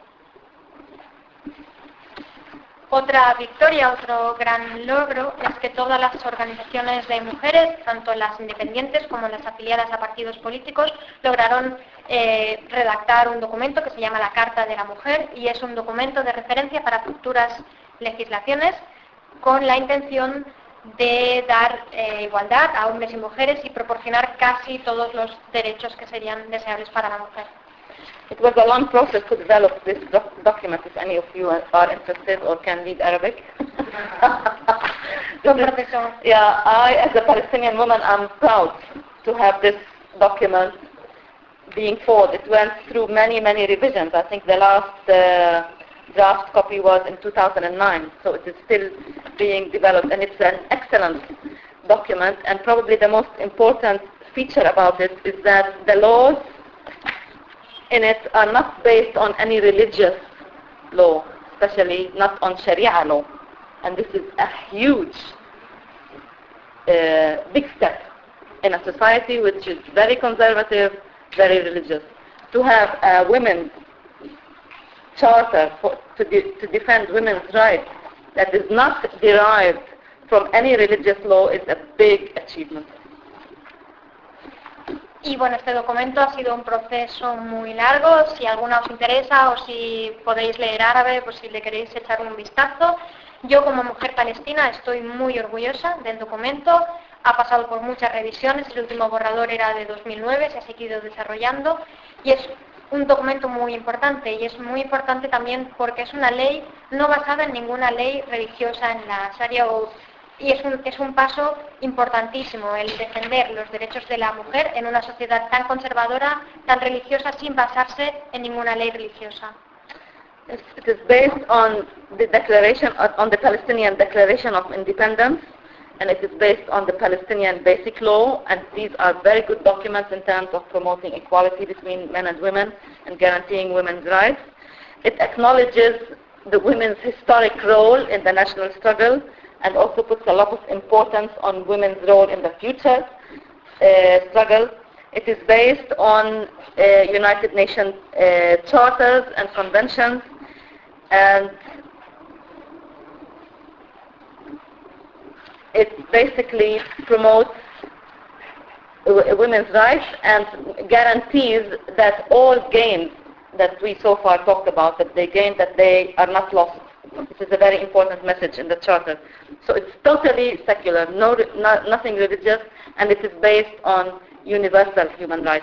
Otra victoria, otro gran logro, es que todas las organizaciones de mujeres, tanto las independientes como las afiliadas a partidos políticos, lograron redactar un documento que se llama la Carta de la Mujer, y es un documento de referencia para futuras legislaciones con la intención de dar igualdad a hombres y mujeres y proporcionar casi todos los derechos que serían deseables para la mujer. It was a long process to develop this document, if any of you are interested or can read Arabic. Yeah, I, as a Palestinian woman, am proud to have this document being forward. It went through many, many revisions. I think the last draft copy was in 2009, so it is still being developed, and it's an excellent document, and probably the most important feature about it is that the laws in it are not based on any religious law, especially not on Sharia law. And this is a huge, big step in a society which is very conservative, very religious. To have a women's charter to defend women's rights that is not derived from any religious law is a big achievement. Y bueno, este documento ha sido un proceso muy largo. Si alguna os interesa o si podéis leer árabe, pues si le queréis echar un vistazo. Yo como mujer palestina estoy muy orgullosa del documento. Ha pasado por muchas revisiones. El último borrador era de 2009, se ha seguido desarrollando. Y es un documento muy importante. Y es muy importante también porque es una ley no basada en ninguna ley religiosa en la Sharia y es un paso importantísimo el defender los derechos de la mujer en una sociedad tan conservadora, tan religiosa, sin basarse en ninguna ley religiosa. It is based on the declaration, on the Palestinian Declaration of Independence, and it is based on the Palestinian Basic Law, and these are very good documents in terms of promoting equality between men and women and guaranteeing women's rights. It acknowledges the women's historic role in the national struggle, and also puts a lot of importance on women's role in the future struggle. It is based on United Nations charters and conventions, and it basically promotes women's rights and guarantees that all gains that we so far talked about, that they are not lost. This is a very important message in the Charter. So it's totally secular, nothing religious, and it is based on universal human rights.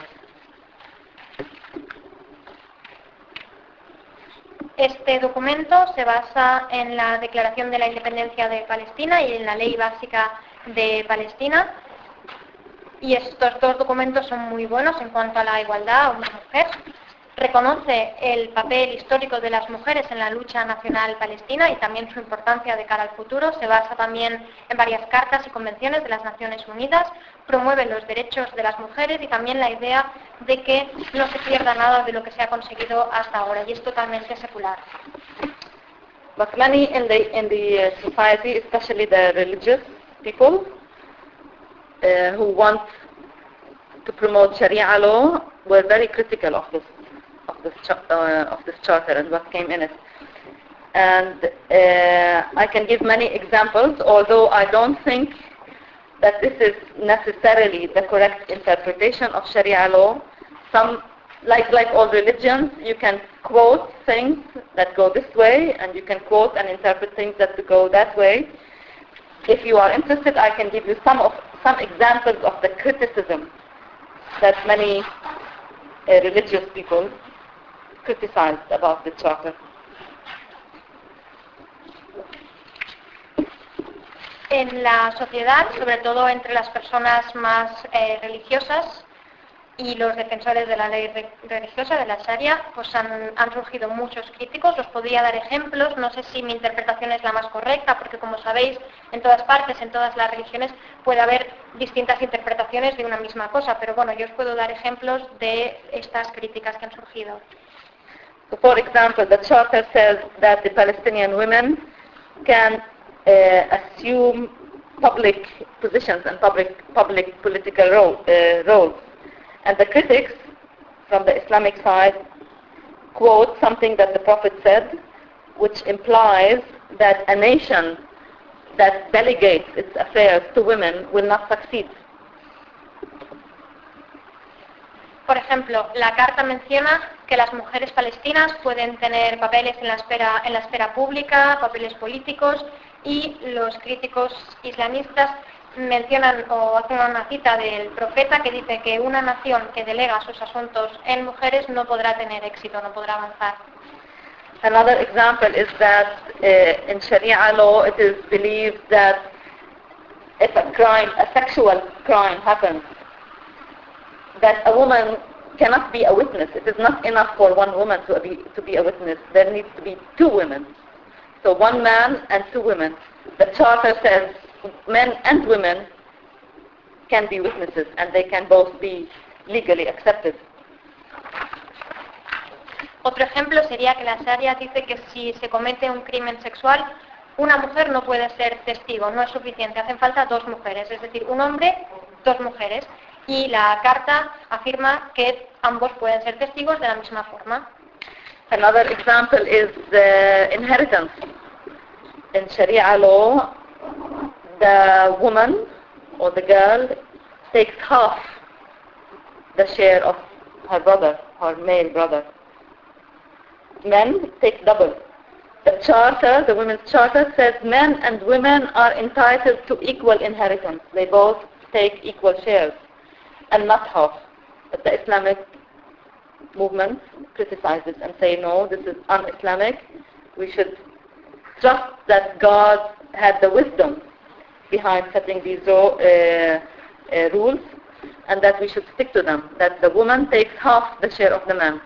Este documento se basa en la Declaración de la Independencia de Palestina y en la Ley Básica de Palestina. Y estos dos documentos son muy buenos en cuanto a la igualdad hombre-mujer. Reconoce el papel histórico de las mujeres en la lucha nacional palestina y también su importancia de cara al futuro. Se basa también en varias cartas y convenciones de las Naciones Unidas. Promueve los derechos de las mujeres y también la idea de que no se pierda nada de lo que se ha conseguido hasta ahora, y es totalmente secular. But many in the society, especially the religious people, who want to promote Sharia law, were very critical of this charter and what came in it. And I can give many examples, although I don't think that this is necessarily the correct interpretation of Sharia law. Some, like all religions, you can quote things that go this way, and you can quote and interpret things that go that way. If you are interested, I can give you some examples of the criticism that many religious people criticized about the charter. En la sociedad, sobre todo entre las personas más religiosas y los defensores de la ley religiosa, de la Sharia, pues han surgido muchos críticos. Os podría dar ejemplos, no sé si mi interpretación es la más correcta, porque como sabéis, en todas partes, en todas las religiones, puede haber distintas interpretaciones de una misma cosa, pero bueno, yo os puedo dar ejemplos de estas críticas que han surgido. So, for example, the charter says that the Palestinian women can assume public positions and public political roles. And the critics from the Islamic side quote something that the Prophet said, which implies that a nation that delegates its affairs to women will not succeed. Por ejemplo, la carta menciona que las mujeres palestinas pueden tener papeles en la esfera pública, papeles políticos, y los críticos islamistas mencionan o hacen una cita del profeta que dice que una nación que delega sus asuntos en mujeres no podrá tener éxito, no podrá avanzar. Another example is that in Sharia law it is believed that if a sexual crime happens, that a woman cannot be a witness. It is not enough for one woman to be a witness. There needs to be two women. So one man and two women. The charter says men and women can be witnesses and they can both be legally accepted. Otro ejemplo sería que la Sharia dice que si se comete un crimen sexual, una mujer no puede ser testigo, no es suficiente, hacen falta dos mujeres, es decir, un hombre, dos mujeres. Y la carta afirma que ambos pueden ser testigos de la misma forma. Another example is inheritance. In Sharia law, the woman or the girl takes half the share of her brother, her male brother. Men take double. The charter, the women's charter, says men and women are entitled to equal inheritance. They both take equal shares and not half. But the Islamic movement criticizes and say, no, this is un-Islamic. We should trust that God had the wisdom behind setting these rules, and that we should stick to them, that the woman takes half the share of the man.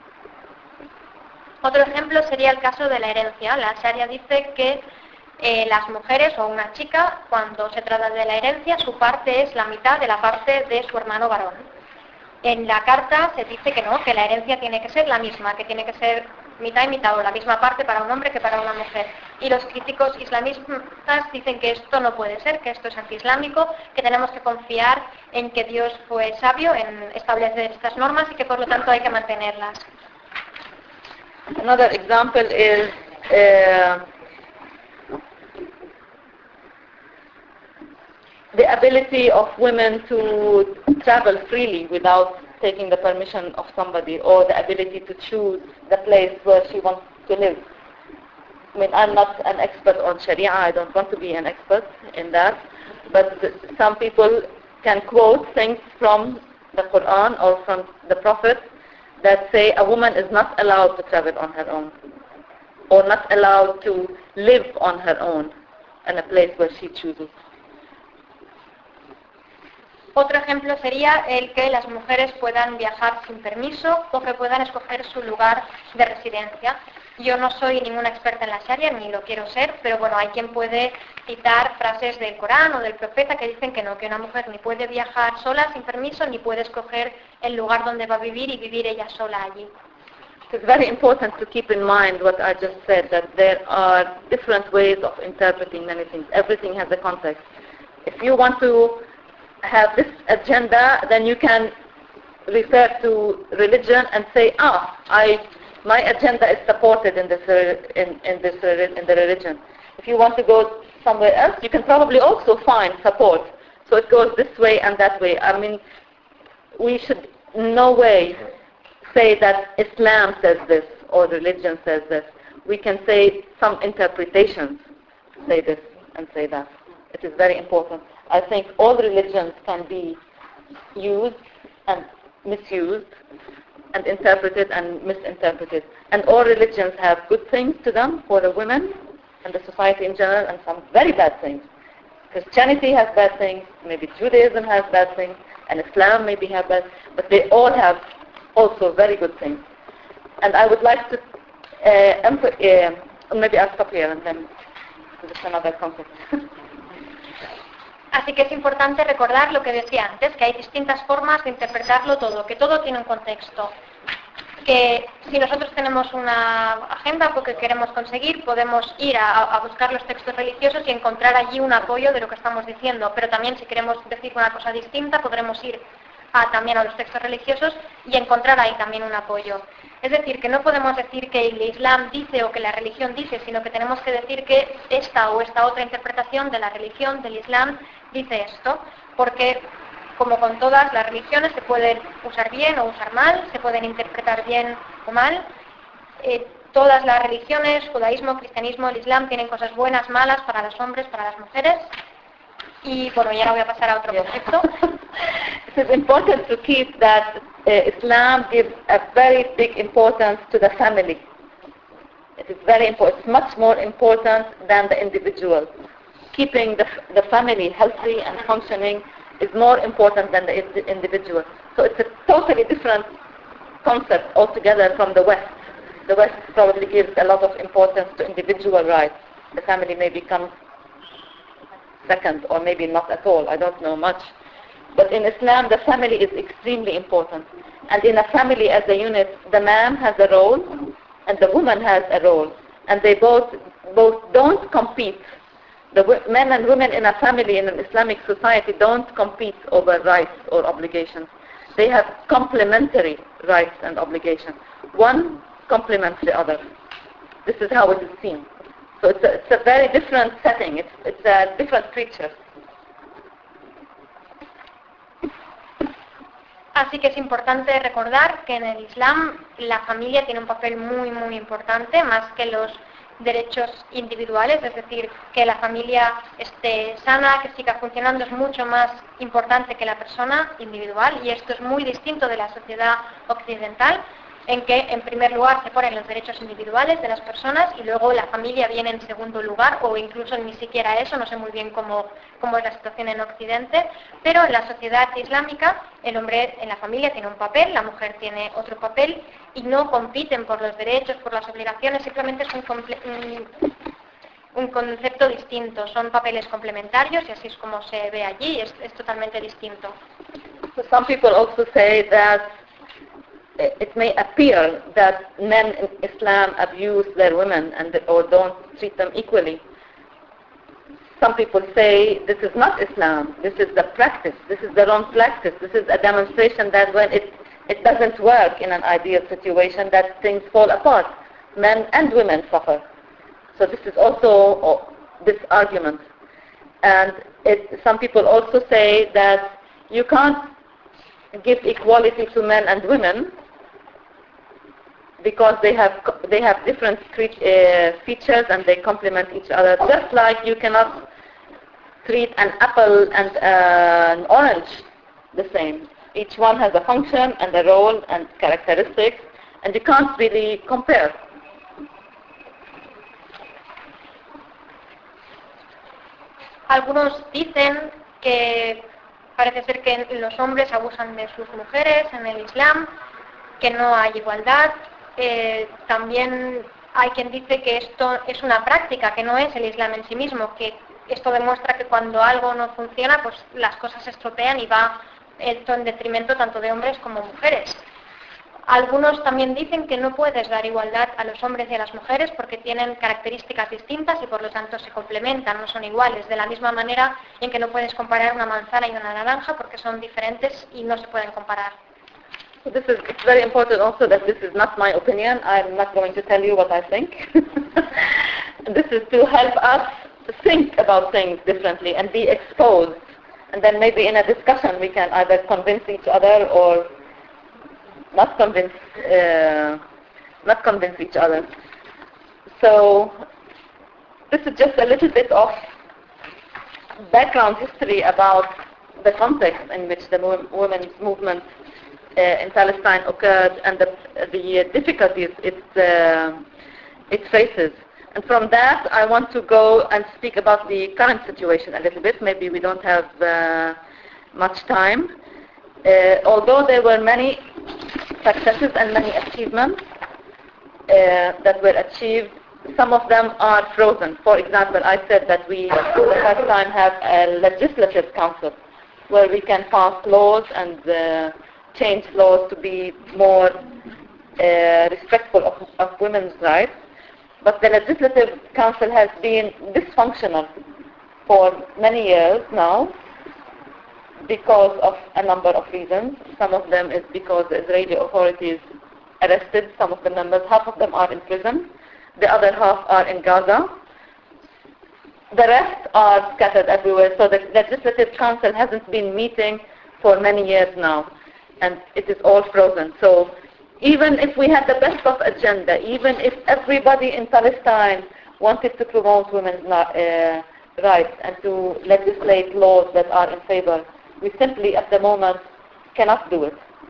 Otro ejemplo sería el caso de la herencia. La Sharia dice que las mujeres o una chica, cuando se trata de la herencia, su parte es la mitad de la parte de su hermano varón. En la carta se dice que no, que la herencia tiene que ser la misma, que tiene que ser mitad y mitad, o la misma parte para un hombre que para una mujer. Y los críticos islamistas dicen que esto no puede ser, que esto es antiislámico, que tenemos que confiar en que Dios fue sabio en establecer estas normas y que por lo tanto hay que mantenerlas. Another example is the ability of women to travel freely without taking the permission of somebody, or the ability to choose the place where she wants to live. I mean, I'm not an expert on Sharia, I don't want to be an expert in that, but some people can quote things from the Quran or from the Prophet that say a woman is not allowed to travel on her own, or not allowed to live on her own in a place where she chooses. Otro ejemplo sería el que las mujeres puedan viajar sin permiso o que puedan escoger su lugar de residencia. Yo no soy ninguna experta en la Sharia, ni lo quiero ser, pero bueno, hay quien puede citar frases del Corán o del Profeta que dicen que no, que una mujer ni puede viajar sola sin permiso, ni puede escoger el lugar donde va a vivir y vivir ella sola allí. It's very important to keep in mind what I just said, that there are different ways of interpreting many things. Everything has a context. If you want to have this agenda, then you can refer to religion and say, my agenda is supported in the religion. If you want to go somewhere else, you can probably also find support. So it goes this way and that way. I mean, we should in no way say that Islam says this or religion says this. We can say some interpretations say this and say that. It is very important. I think all religions can be used and misused and interpreted and misinterpreted. And all religions have good things to them for the women and the society in general, and some very bad things. Christianity has bad things, maybe Judaism has bad things, and Islam maybe have bad, but they all have also very good things. And I would like to, maybe I'll stop here and then just another concept. Así que es importante recordar lo que decía antes, que hay distintas formas de interpretarlo todo, que todo tiene un contexto. Que si nosotros tenemos una agenda porque queremos conseguir, podemos ir a buscar los textos religiosos y encontrar allí un apoyo de lo que estamos diciendo, pero también si queremos decir una cosa distinta, podremos ir también a los textos religiosos y encontrar ahí también un apoyo. Es decir, que no podemos decir que el Islam dice o que la religión dice, sino que tenemos que decir que esta o esta otra interpretación de la religión, del Islam, dice esto, porque como con todas las religiones se pueden usar bien o usar mal, se pueden interpretar bien o mal. Todas las religiones, judaísmo, cristianismo, el Islam, tienen cosas buenas, malas para los hombres, para las mujeres. Y bueno, ya voy a pasar a otro concepto. It is important to keep that Islam gives a very big importance to the family. It is very important. It's much more important than the individual. Keeping the family healthy and functioning is more important than the individual. So it's a totally different concept altogether from the West. The West probably gives a lot of importance to individual rights. The family may become second or maybe not at all. I don't know much. But in Islam, the family is extremely important. And in a family as a unit, the man has a role and the woman has a role. And they both don't compete. The men and women in a family in an Islamic society don't compete over rights or obligations. They have complementary rights and obligations. One complements the other. This is how it is seen. So it's a very different setting. It's a different creature. Así que es importante recordar que en el Islam la familia tiene un papel muy, muy importante, más que los derechos individuales, es decir, que la familia esté sana, que siga funcionando, es mucho más importante que la persona individual, y esto es muy distinto de la sociedad occidental, en que en primer lugar se ponen los derechos individuales de las personas y luego la familia viene en segundo lugar, o incluso ni siquiera eso, no sé muy bien cómo es la situación en Occidente, pero en la sociedad islámica el hombre en la familia tiene un papel, la mujer tiene otro papel y no compiten por los derechos, por las obligaciones, simplemente es un concepto distinto, son papeles complementarios y así es como se ve allí, es totalmente distinto. So some people also say that it may appear that men in Islam abuse their women or don't treat them equally. Some people say this is not Islam, this is the practice, this is the wrong practice, this is a demonstration that when it doesn't work in an ideal situation, that things fall apart. Men and women suffer. So this is also this argument. And some people also say that you can't give equality to men and women because they have different features and they complement each other. Just like you cannot treat an apple and an orange the same. Each one has a function and a role and characteristics, and you can't really compare. Algunos dicen que Parece ser que los hombres abusan de sus mujeres en el Islam, que no hay igualdad. También hay quien dice que esto es una práctica, que no es el Islam en sí mismo, que esto demuestra que cuando algo no funciona, pues las cosas se estropean y va esto en detrimento tanto de hombres como mujeres. Algunos también dicen que no puedes dar igualdad a los hombres y a las mujeres porque tienen características distintas y por lo tanto se complementan, no son iguales, de la misma manera en que no puedes comparar una manzana y una naranja porque son diferentes y no se pueden comparar. So it's very important also that this is not my opinion. I'm not going to tell you what I think. This is to help us think about things differently and be exposed. And then maybe in a discussion we can either convince each other or not convince each other. So this is just a little bit of background history about the context in which the women's movement in Palestine occurred and the difficulties it faces. And from that I want to go and speak about the current situation a little bit. Maybe we don't have much time. Although there were many successes and many achievements that were achieved, some of them are frozen. For example, I said that we for the first time have a legislative council where we can pass laws and change laws to be more respectful of women's rights. But the legislative council has been dysfunctional for many years now because of a number of reasons. Some of them is because the Israeli authorities arrested some of the members. Half of them are in prison. The other half are in Gaza. The rest are scattered everywhere. So the Legislative Council hasn't been meeting for many years now. And it is all frozen. So even if we had the best of agenda, even if everybody in Palestine wanted to promote women's rights and to legislate laws that are in favor, we simply at the moment cannot do it.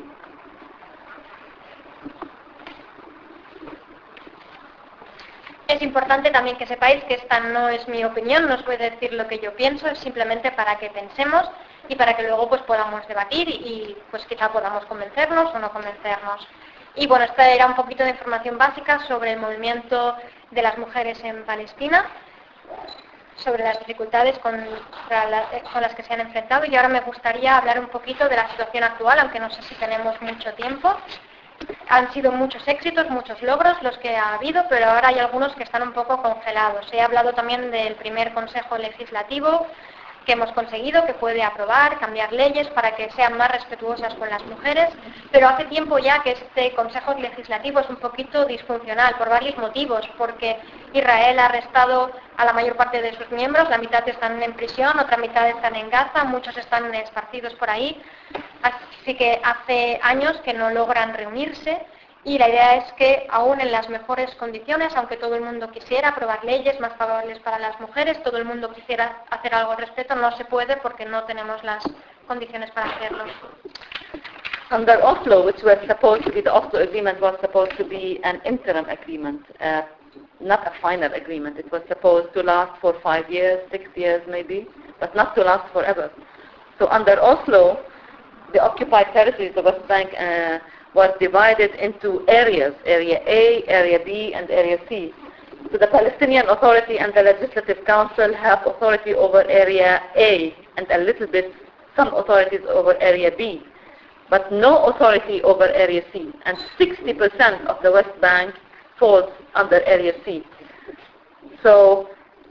Es importante también que sepáis que esta no es mi opinión, no os voy a decir lo que yo pienso, es simplemente para que pensemos y para que luego pues podamos debatir y pues quizá podamos convencernos o no convencernos. Y bueno, esta era un poquito de información básica sobre el movimiento de las mujeres en Palestina, sobre las dificultades con las que se han enfrentado, y ahora me gustaría hablar un poquito de la situación actual, aunque no sé si tenemos mucho tiempo. Han sido muchos éxitos, muchos logros los que ha habido, pero ahora hay algunos que están un poco congelados. He hablado también del primer Consejo Legislativo que hemos conseguido, que puede aprobar, cambiar leyes para que sean más respetuosas con las mujeres, pero hace tiempo ya que este Consejo Legislativo es un poquito disfuncional por varios motivos, porque Israel ha arrestado a la mayor parte de sus miembros, la mitad están en prisión, otra mitad están en Gaza, muchos están esparcidos por ahí, así que hace años que no logran reunirse. Y la idea es que, aún en las mejores condiciones, aunque todo el mundo quisiera aprobar leyes más favorables para las mujeres, todo el mundo quisiera hacer algo al respecto, no se puede porque no tenemos las condiciones para hacerlo. Under Oslo, which was supposed to be, the Oslo agreement was supposed to be an interim agreement, not a final agreement. It was supposed to last for 5 years, 6 years maybe, but not to last forever. So under Oslo, the occupied territories, the West Bank, was divided into areas, Area A, Area B, and Area C. So the Palestinian Authority and the Legislative Council have authority over Area A and a little bit, some authorities over Area B, but no authority over Area C. And 60% of the West Bank falls under Area C. So,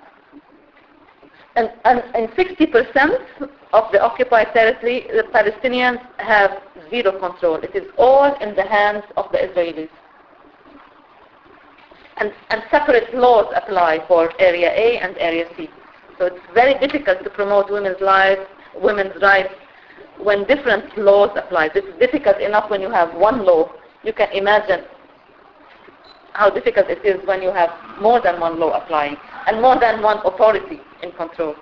and 60% of the occupied territory, the Palestinians have zero control. It is all in the hands of the Israelis. And separate laws apply for Area A and Area C. So it's very difficult to promote women's rights when different laws apply. It's difficult enough when you have one law. You can imagine how difficult it is when you have more than one law applying and more than one authority in control.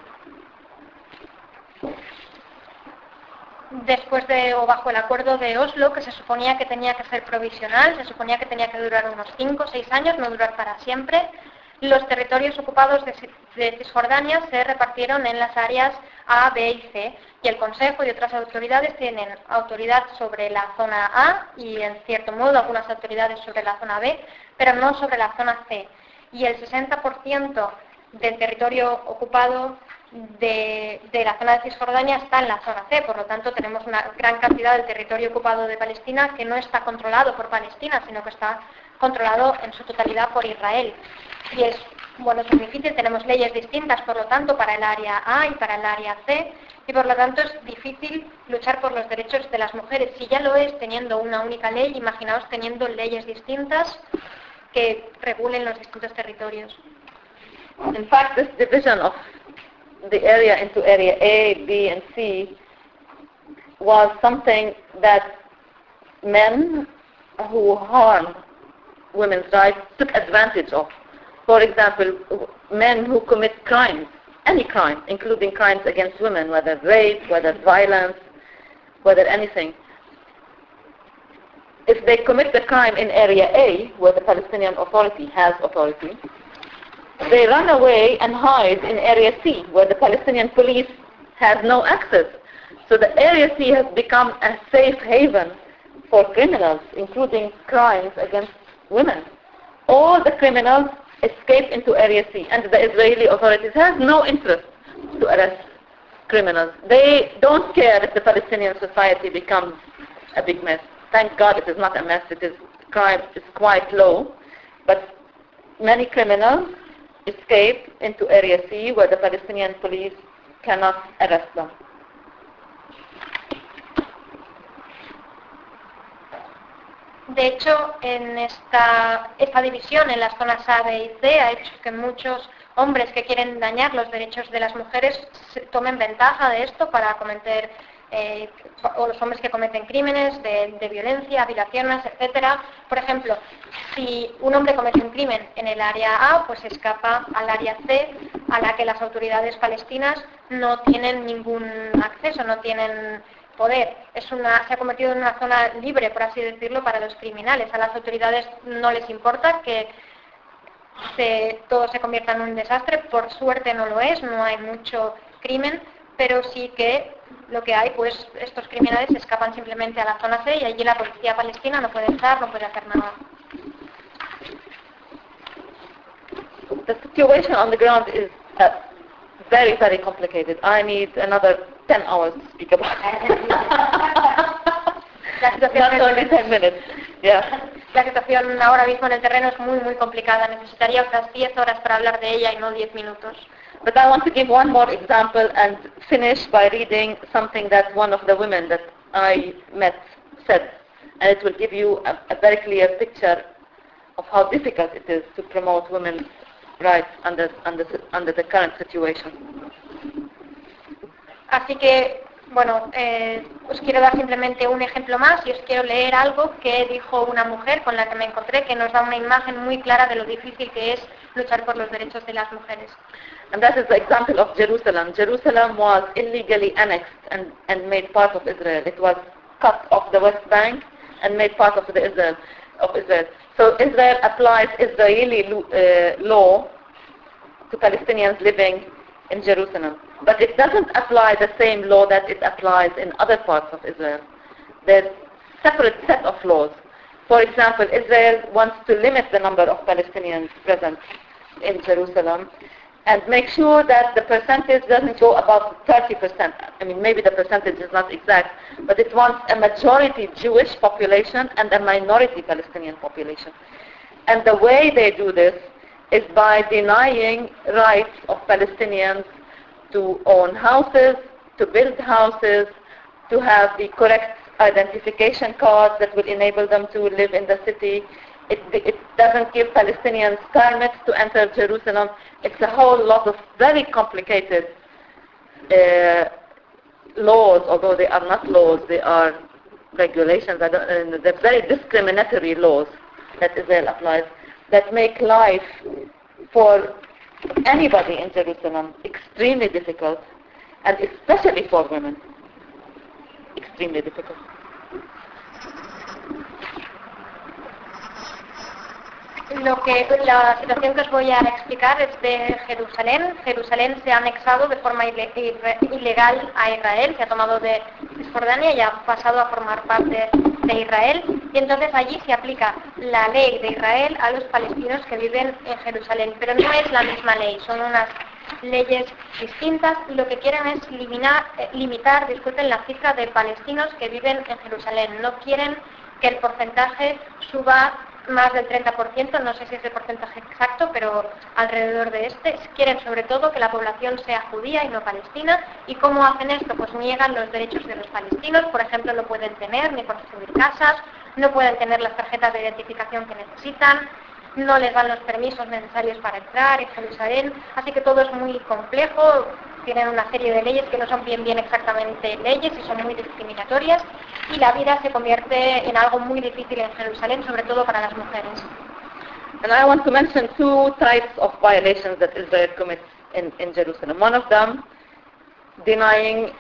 Después de, o bajo el acuerdo de Oslo, que se suponía que tenía que ser provisional, se suponía que tenía que durar unos 5 o 6 años, no durar para siempre, los territorios ocupados de Cisjordania se repartieron en las áreas A, B y C, y el Consejo y otras autoridades tienen autoridad sobre la zona A y, en cierto modo, algunas autoridades sobre la zona B, pero no sobre la zona C. Y el 60% del territorio ocupado de la zona de Cisjordania está en la zona C, por lo tanto tenemos una gran cantidad del territorio ocupado de Palestina que no está controlado por Palestina, sino que está controlado en su totalidad por Israel. Y es muy difícil, tenemos leyes distintas, por lo tanto, para el área A y para el área C, y por lo tanto es difícil luchar por los derechos de las mujeres. Si ya lo es teniendo una única ley, imaginaos teniendo leyes distintas que regulen los distintos territorios. In fact, this division of the area into area A, B, and C was something that men who harm women's rights took advantage of. For example, men who commit crimes, any crime, including crimes against women, whether rape, whether violence, whether anything. If they commit the crime in area A, where the Palestinian Authority has authority, they run away and hide in area C, where the Palestinian police has no access. So the area C has become a safe haven for criminals, including crimes against women. All the criminals escape into area C, and the Israeli authorities have no interest to arrest criminals. They don't care if the Palestinian society becomes a big mess. Thank God it is not a mess. Crime is quite low, but many criminals escape into area C, where the Palestinian police cannot arrest them. De hecho, en esta división en las zonas A, B y C ha hecho que muchos hombres que quieren dañar los derechos de las mujeres tomen ventaja de esto para cometer, o los hombres que cometen crímenes de violencia, violaciones, etcétera. Por ejemplo, si un hombre comete un crimen en el área A, pues escapa al área C, a la que las autoridades palestinas no tienen ningún acceso, no tienen poder. Se ha convertido en una zona libre, por así decirlo, para los criminales. A las autoridades no les importa que todo se convierta en un desastre. Por suerte no lo es, no hay mucho crimen, pero sí que lo que hay, pues estos criminales escapan simplemente a la zona C y allí la policía palestina no puede estar, no puede hacer nada. The situation on the ground is very, very complicated. I need another 10 hours to speak about it. Not only 10 minutes. Yeah. La situación ahora mismo en el terreno es muy, muy complicada. Necesitaría otras 10 horas para hablar de ella y no 10 minutos. But I want to give one more example and finish by reading something that one of the women that I met said. And it will give you a very clear picture of how difficult it is to promote women's rights under the current situation. Así que, bueno, os quiero dar simplemente un ejemplo más y os quiero leer algo que dijo una mujer con la que me encontré que nos da una imagen muy clara de lo difícil que es luchar por los derechos de las mujeres. And that is the example of Jerusalem. Jerusalem was illegally annexed and made part of Israel. It was cut off the West Bank and made part of Israel. So Israel applies Israeli law to Palestinians living in Jerusalem. But it doesn't apply the same law that it applies in other parts of Israel. There's a separate set of laws. For example, Israel wants to limit the number of Palestinians present in Jerusalem and make sure that the percentage doesn't go above 30%. I mean, maybe the percentage is not exact, but it wants a majority Jewish population and a minority Palestinian population. And the way they do this is by denying rights of Palestinians to own houses, to build houses, to have the correct identification cards that will enable them to live in the city. It doesn't give Palestinians permits to enter Jerusalem. It's a whole lot of very complicated laws, although they are not laws, they are regulations. They're very discriminatory laws that Israel applies that make life for anybody in Jerusalem extremely difficult, and especially for women, extremely difficult. La situación que os voy a explicar es de Jerusalén. Jerusalén se ha anexado de forma ilegal a Israel, se ha tomado de Cisjordania y ha pasado a formar parte de Israel. Y entonces allí se aplica la ley de Israel a los palestinos que viven en Jerusalén. Pero no es la misma ley, son unas leyes distintas. Lo que quieren es limitar la cifra de palestinos que viven en Jerusalén. No quieren que el porcentaje suba más del 30%, no sé si es el porcentaje exacto, pero alrededor de este. Quieren sobre todo que la población sea judía y no palestina. ¿Y cómo hacen esto? Pues niegan los derechos de los palestinos. Por ejemplo, no pueden tener ni construir casas, no pueden tener las tarjetas de identificación que necesitan, no les dan los permisos necesarios para entrar en Jerusalén. Así que todo es muy complejo. Tienen una serie de leyes que no son bien exactamente leyes y son muy discriminatorias, y la vida se convierte en algo muy difícil en Jerusalén, sobre todo para las mujeres. And I want to mention two types of violations that Israel commits in Jerusalem. One of them, denying,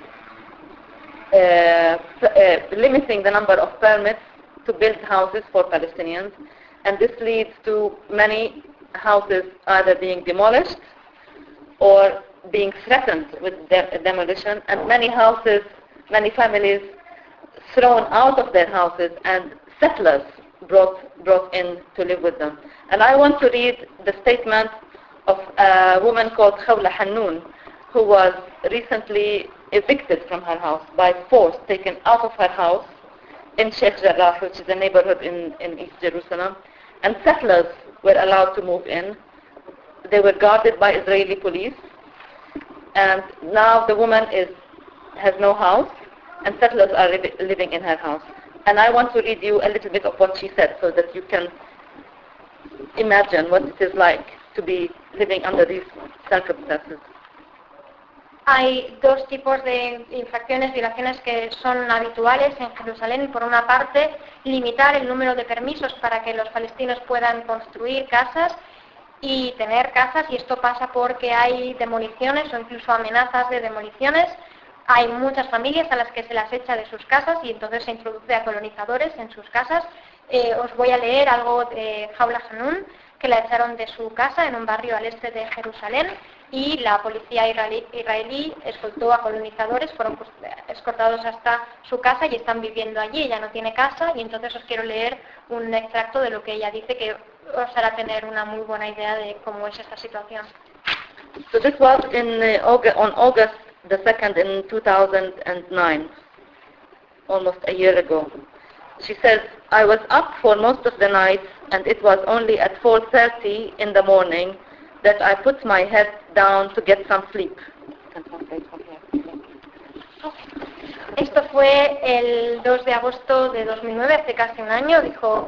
limiting the number of permits to build houses for Palestinians, and this leads to many houses either being demolished or being threatened with demolition, and many houses, many families thrown out of their houses and settlers brought in to live with them. And I want to read the statement of a woman called Khawla Hannoun, who was recently evicted from her house by force, taken out of her house in Sheikh Jarrah, which is a neighborhood in East Jerusalem, and settlers were allowed to move in. They were guarded by Israeli police, and now the woman has no house, and settlers are living in her house. And I want to read you a little bit of what she said so that you can imagine what it is like to be living under these circumstances. Hay dos tipos de infracciones, violaciones que son habituales en Jerusalén. Por una parte, limitar el número de permisos para que los palestinos puedan construir casas y tener casas, y esto pasa porque hay demoliciones o incluso amenazas de demoliciones. Hay muchas familias a las que se las echa de sus casas y entonces se introduce a colonizadores en sus casas. Os voy a leer algo de Khawla Hannoun, que la echaron de su casa en un barrio al este de Jerusalén, y la policía israelí escoltó a colonizadores, fueron escoltados hasta su casa y están viviendo allí. Ella no tiene casa, y entonces os quiero leer un extracto de lo que ella dice, que os hará tener una muy buena idea de cómo es esta situación. So this was on August the 2nd in 2009, almost a year ago. She says, I was up for most of the night, and it was only at 4:30 in the morning that I put my head down to get some sleep. Esto fue el 2 de agosto de 2009, hace casi un año. Dijo,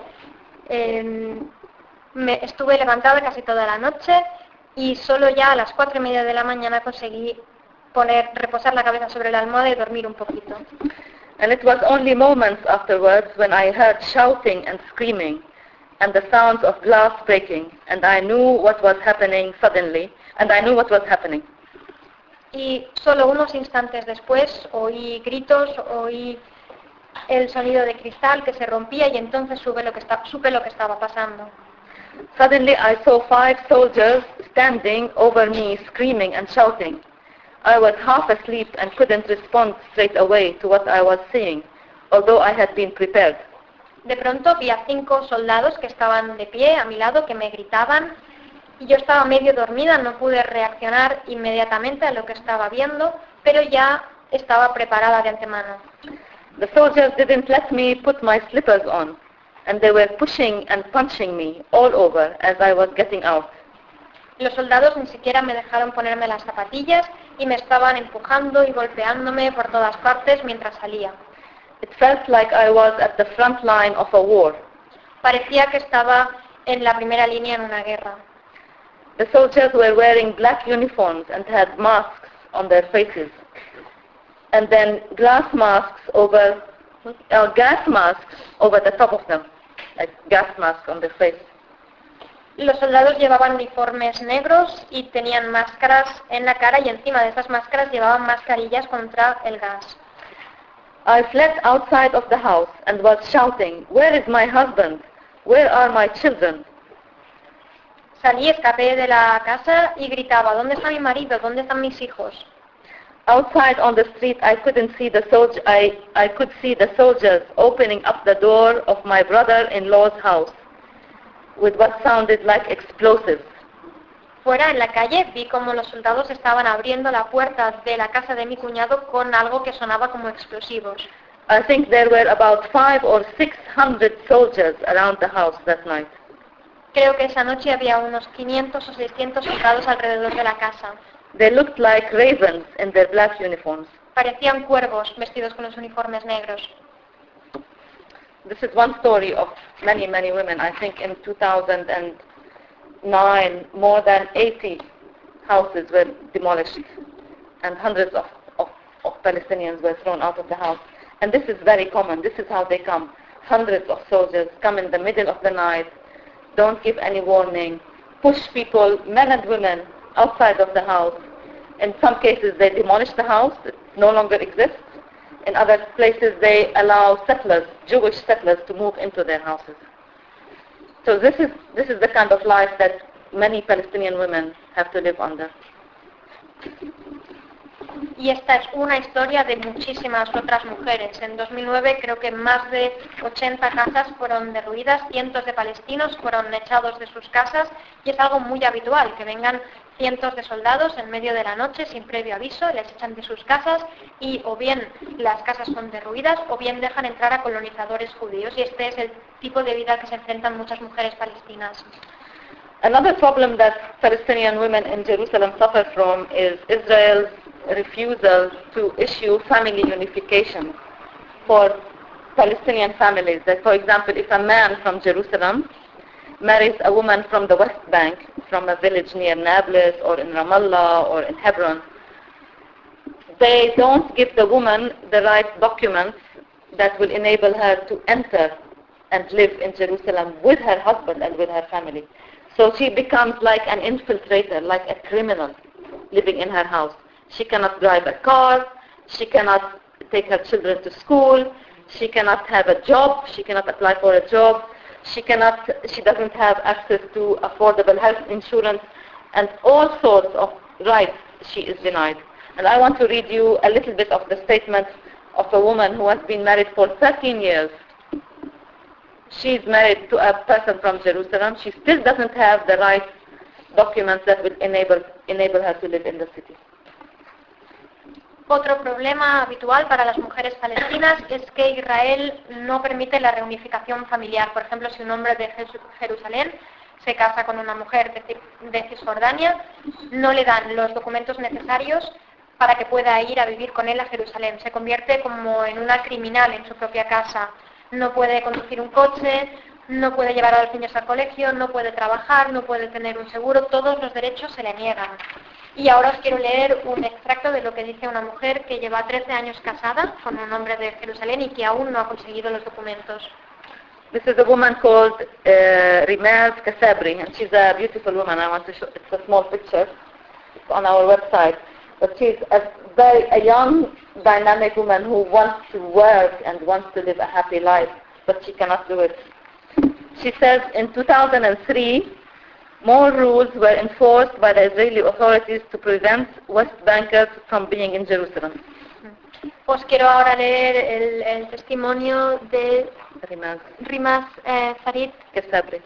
estuve levantada casi toda la noche y solo ya a las 4:30 de la mañana conseguí reposar la cabeza sobre la almohada y dormir un poquito. And it was only moments afterwards when I heard shouting and screaming and the sounds of glass breaking, and I knew what was happening suddenly, and I knew what was happening. Y solo unos instantes después oí gritos, oí el sonido de cristal que se rompía, y entonces supe lo que estaba pasando. Suddenly I saw 5 soldiers standing over me, screaming and shouting. I was half asleep and couldn't respond straight away to what I was seeing, although I had been prepared. De pronto vi a 5 soldados que estaban de pie a mi lado, que me gritaban, y yo estaba medio dormida, no pude reaccionar inmediatamente a lo que estaba viendo, pero ya estaba preparada de antemano. The soldiers didn't let me put my slippers on, and they were pushing and punching me all over as I was getting out. Los soldados ni siquiera me dejaron ponerme las zapatillas y me estaban empujando y golpeándome por todas partes mientras salía. It felt like I was at the front line of a war. Parecía que estaba en la primera línea en una guerra. The soldiers were wearing black uniforms and had masks on their faces, and then gas masks over the top of them, like gas masks on their face. Los soldados llevaban uniformes negros y tenían máscaras en la cara, y encima de esas máscaras llevaban mascarillas contra el gas. I fled outside of the house and was shouting, "Where is my husband? Where are my children?" Salí, escapé de la casa y gritaba, ¿dónde está mi marido? ¿Dónde están mis hijos? Outside on the street, I couldn't see the soldier. I could see the soldiers opening up the door of my brother-in-law's house with what sounded like explosives. Fuera, en la calle, vi como los soldados estaban abriendo la puerta de la casa de mi cuñado con algo que sonaba como explosivos. I think there were about 500 or 600 soldiers around the house that night. Creo que esa noche había unos 500 o 600 soldados alrededor de la casa. They looked like ravens in their black uniforms. Parecían cuervos vestidos con los uniformes negros. This is one story of many, many women. I think in 2009, more than 80 houses were demolished and hundreds of Palestinians were thrown out of the house. And this is very common. This is how they come. Hundreds of soldiers come in the middle of the night, don't give any warning, push people, men and women, outside of the house. In some cases they demolish the house, it no longer exists. In other places they allow settlers, Jewish settlers, to move into their houses. So this is the kind of life that many Palestinian women have to live under. Y esta es una historia de muchísimas otras mujeres. En 2009 creo que más de 80 casas fueron derruidas, cientos de palestinos fueron echados de sus casas y es algo muy habitual que vengan cientos de soldados en medio de la noche sin previo aviso, les echan de sus casas y o bien las casas son derruidas o bien dejan entrar a colonizadores judíos y este es el tipo de vida que se enfrentan muchas mujeres palestinas. Another problem that Palestinian women in Jerusalem suffer from is Israel's refusal to issue family unification for Palestinian families. That, for example, if a man from Jerusalem marries a woman from the West Bank, from a village near Nablus or in Ramallah or in Hebron, they don't give the woman the right documents that will enable her to enter and live in Jerusalem with her husband and with her family. So she becomes like an infiltrator, like a criminal living in her house. She cannot drive a car, she cannot take her children to school, she cannot have a job, she cannot apply for a job, she doesn't have access to affordable health insurance, and all sorts of rights she is denied. And I want to read you a little bit of the statement of a woman who has been married for 13 years. She's married to a person from Jerusalem. She still doesn't have the right documents that will enable her to live in the city. Otro problema habitual para las mujeres palestinas es que Israel no permite la reunificación familiar. Por ejemplo, si un hombre de Jerusalén se casa con una mujer de Cisjordania, no le dan los documentos necesarios para que pueda ir a vivir con él a Jerusalén. Se convierte como en una criminal en su propia casa. No puede conducir un coche, no puede llevar a los niños al colegio, no puede trabajar, no puede tener un seguro, todos los derechos se le niegan. Y ahora os quiero leer un extracto de lo que dice una mujer que lleva 13 años casada con un hombre de Jerusalén y que aún no ha conseguido los documentos. This is a woman called Rimaz Kasabri, and she's a beautiful woman. I want to show, it's a small picture. It's on our website. But she's a young, dynamic woman who wants to work and wants to live a happy life, but she cannot do it. She says in 2003, more rules were enforced by the Israeli authorities to prevent West Bankers from being in Jerusalem. Os quiero ahora leer el testimonio de Rimaz Farid Kasabri,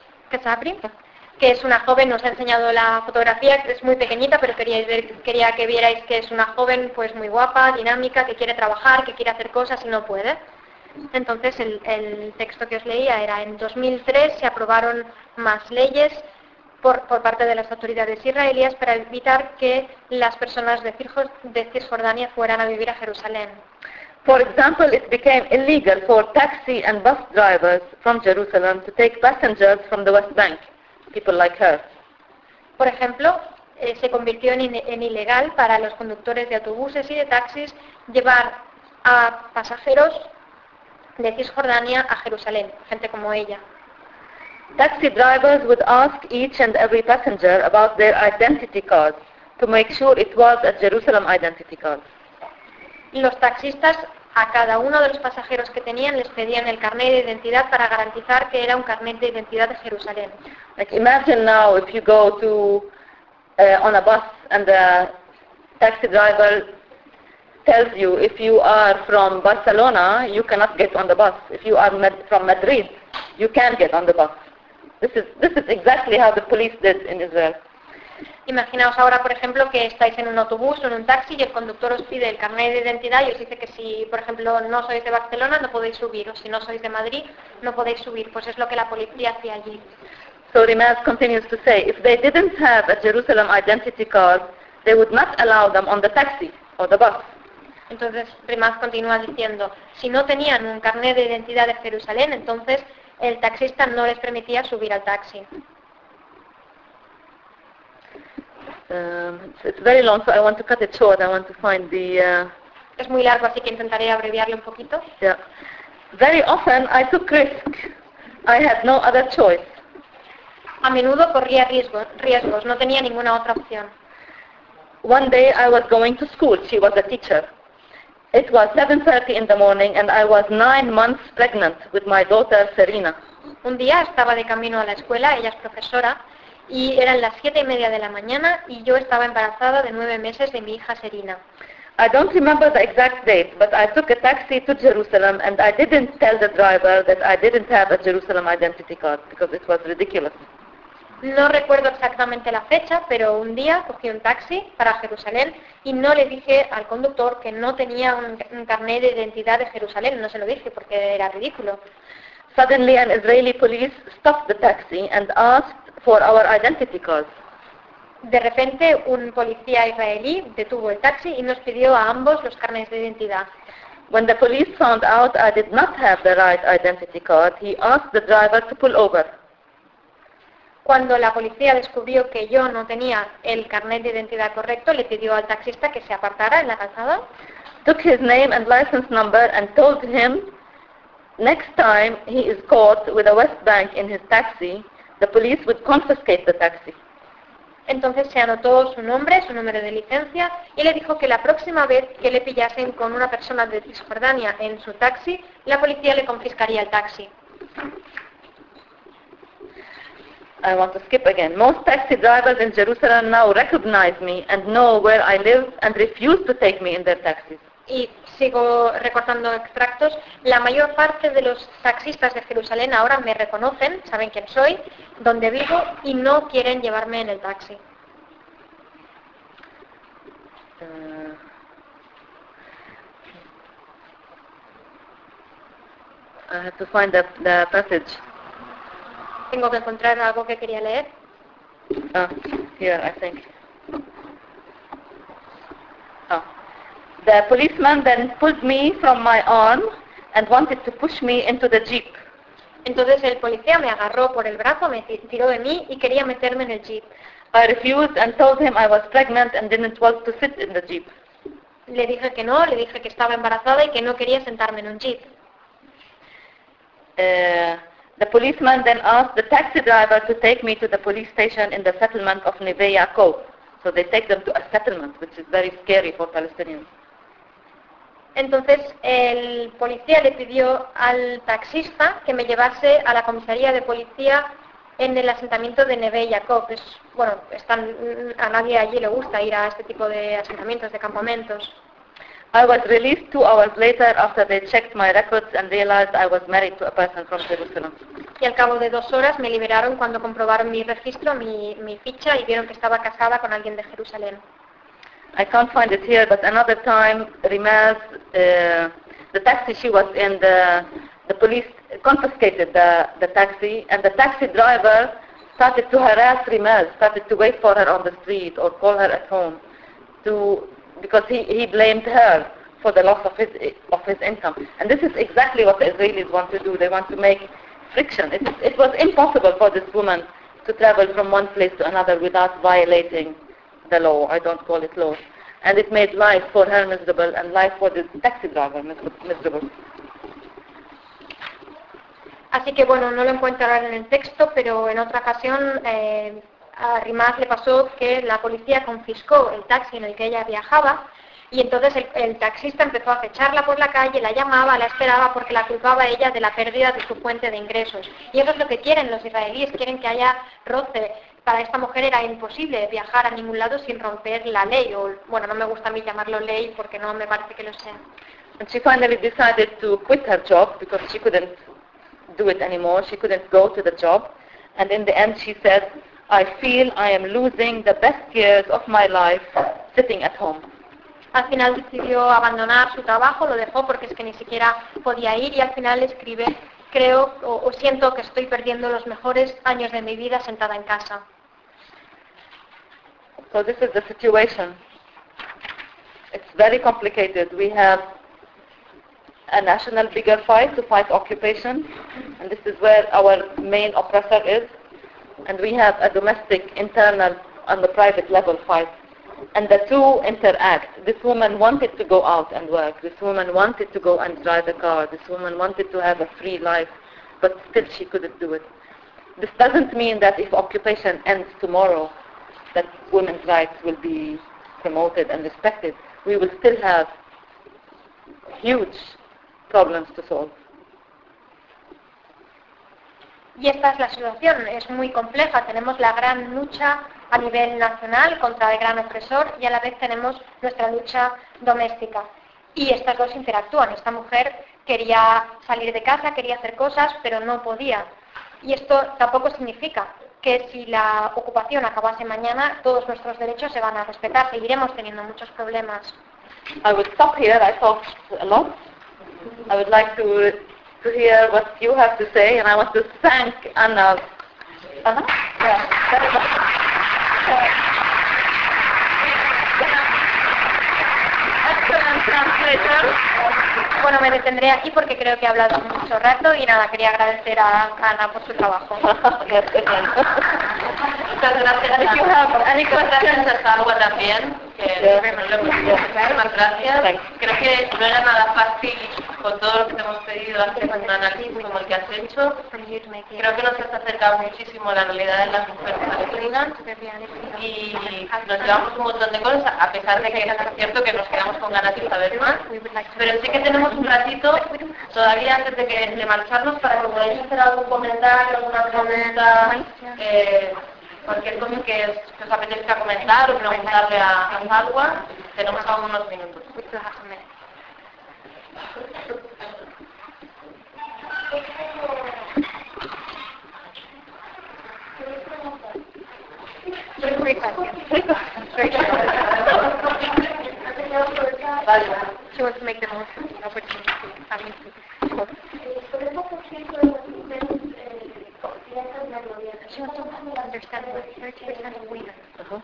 que es una joven, nos ha enseñado la fotografía, que es muy pequeñita, pero quería que vierais que es una joven pues muy guapa, dinámica, que quiere trabajar, que quiere hacer cosas y no puede. Entonces el texto que os leía era: en 2003 se aprobaron más leyes por parte de las autoridades israelíes para evitar que las personas de Cisjordania fueran a vivir a Jerusalén. For example, it became illegal for taxi and bus drivers from Jerusalem to take passengers from the West Bank, people like her. Por ejemplo, se convirtió en ilegal para los conductores de autobuses y de taxis llevar a pasajeros de Cisjordania a Jerusalén, gente como ella. Taxi drivers would ask each and every passenger about their identity cards to make sure it was a Jerusalem identity card. Los taxistas A cada uno de los pasajeros que tenían les pedían el carnet de identidad para garantizar que era un carnet de identidad de Jerusalén. Like imagine now if you go to on a bus and the taxi driver tells you if you are from Barcelona you cannot get on the bus. If you are from Madrid you can get on the bus. This is exactly how the police did in Israel. Imaginaos ahora, por ejemplo, que estáis en un autobús o en un taxi y el conductor os pide el carnet de identidad y os dice que si, por ejemplo, no sois de Barcelona no podéis subir, o si no sois de Madrid no podéis subir. Pues es lo que la policía hacía allí. So Rimaz continues to say, if they didn't have a Jerusalem identity card, they would not allow them on the taxi or the bus. Entonces, Rimaz continúa diciendo, si no tenían un carnet de identidad de Jerusalén, entonces el taxista no les permitía subir al taxi. It's very long, so I want to cut it short. I want to find the... Es muy largo, así que intentaré abreviarlo un poquito. Yeah. Very often I took risk. I had no other choice. A menudo corría riesgos, no tenía ninguna otra opción. One day I was going to school. She was a teacher. It was 7:30 in the morning and I was 9 months pregnant with my daughter Serena. Un día estaba de camino a la escuela, ella es profesora, y eran las 7:30 de la mañana y yo estaba embarazada de 9 meses de mi hija Serena. I don't remember the exact date, but I took a taxi to Jerusalem and I didn't tell the driver that I didn't have a Jerusalem identity card because it was ridiculous. No recuerdo exactamente la fecha, pero un día cogí un taxi para Jerusalén y no le dije al conductor que no tenía un carnet de identidad de Jerusalén, no se lo dije porque era ridículo. Suddenly an Israeli police stopped the taxi and asked for our identity cards. De repente un policía israelí detuvo el taxi y nos pidió a ambos los carnets de identidad. When the police found out I did not have the right identity card, he asked the driver to pull over. Cuando la policía descubrió que yo no tenía el carnet de identidad correcto, le pidió al taxista que se apartara en la calzada. Took his name and license number and told him next time he is caught with a West Bank in his taxi, the police would confiscate the taxi. Entonces se anotó su nombre, su número de licencia y le dijo que la próxima vez que le pillasen con una persona de Cisjordania en su taxi, la policía le confiscaría el taxi. I want to skip again. Most taxi drivers in Jerusalem now recognize me and know where I live and refuse to take me in their taxis. Y sigo recortando extractos. La mayor parte de los taxistas de Jerusalén ahora me reconocen, saben quién soy, dónde vivo y no quieren llevarme en el taxi. I have to find the passage. Tengo que encontrar algo que quería leer. Here, I think. The policeman then pulled me from my arm and wanted to push me into the jeep. Entonces el policía me agarró por el brazo, me tiró de mí y quería meterme en el jeep. I refused and told him I was pregnant and didn't want to sit in the jeep. Le dije que no, le dije que estaba embarazada y que no quería sentarme en un jeep. The policeman then asked the taxi driver to take me to the police station in the settlement of Neve Yaakov. So they take them to a settlement, which is very scary for Palestinians. Entonces el policía le pidió al taxista que me llevase a la comisaría de policía en el asentamiento de Neve Yaakov. Bueno, a nadie allí le gusta ir a este tipo de asentamientos, de campamentos. I was released 2 hours later after they checked my records and realized I was married to a person from Jerusalem. Y al cabo de 2 horas me liberaron cuando comprobaron mi registro, mi ficha y vieron que estaba casada con alguien de Jerusalén. I can't find it here, but another time, Rimaz, the taxi she was in, the police confiscated the taxi, and the taxi driver started to harass Rimaz, started to wait for her on the street or call her at home, because he blamed her for the loss of his income. And this is exactly what the Israelis want to do. They want to make friction. It was impossible for this woman to travel from one place to another without violating the law. I don't call it law. And it made life for her miserable and life for the taxi driver miserable. Así que bueno, no lo encuentro ahora en el texto, pero en otra ocasión a Rimaz le pasó que la policía confiscó el taxi en el que ella viajaba Y entonces el taxista empezó a acecharla por la calle, la llamaba, la esperaba porque la culpaba a ella de la pérdida de su fuente de ingresos. Y eso es lo que quieren los israelíes, quieren que haya roce. Para esta mujer era imposible viajar a ningún lado sin romper la ley, o bueno, no me gusta a mí llamarlo ley porque no me parece que lo sea. And she finally decided to quit her job because she couldn't do it anymore. She couldn't go to the job. And in the end she said, I feel I am losing the best years of my life sitting at home. Al final decidió abandonar su trabajo, lo dejó porque es que ni siquiera podía ir y al final escribe, creo o siento que estoy perdiendo los mejores años de mi vida sentada en casa. So this is the situation. It's very complicated. We have a national bigger fight to fight occupation, and this is where our main oppressor is. And we have a domestic, internal, on the private level fight. And the two interact. This woman wanted to go out and work. This woman wanted to go and drive a car. This woman wanted to have a free life, but still she couldn't do it. This doesn't mean that if occupation ends tomorrow, that women's rights will be promoted and respected. We will still have huge problems to solve. Y esta es la situación, es muy compleja. Tenemos la gran lucha a nivel nacional contra el gran opresor y a la vez tenemos nuestra lucha doméstica. Y estas dos interactúan. Esta mujer quería salir de casa, quería hacer cosas, pero no podía. Y esto tampoco significa que si la ocupación acabase mañana, todos nuestros derechos se van a respetar. Seguiremos teniendo muchos problemas. I would stop here. I talked a lot. I would like to hear what you have to say, and I want to thank Anna. Anna? Yeah. Excellent translator. Bueno, me detendré aquí porque creo que he hablado mucho rato y nada, quería agradecer a Ana por su trabajo. Yes, excellent. Muchas gracias. If you have any questions, Gracias a Salwa también, que muchísimas gracias. Creo que no era nada fácil con todo lo que te hemos pedido hacer un análisis como el que has hecho. Creo que nos has acercado muchísimo a la realidad de las mujeres palestinas y nos llevamos un montón de cosas, a pesar de que es cierto que nos quedamos con ganas de saber más. Pero sí que tenemos un ratito todavía antes de marcharnos para que podáis hacer algún comentario, alguna pregunta, cualquier cosa que os apetezca comentar o preguntarle a Salwa. Tenemos aún unos minutos. She wants to make the most of the opportunity. She wants to understand that 30% of women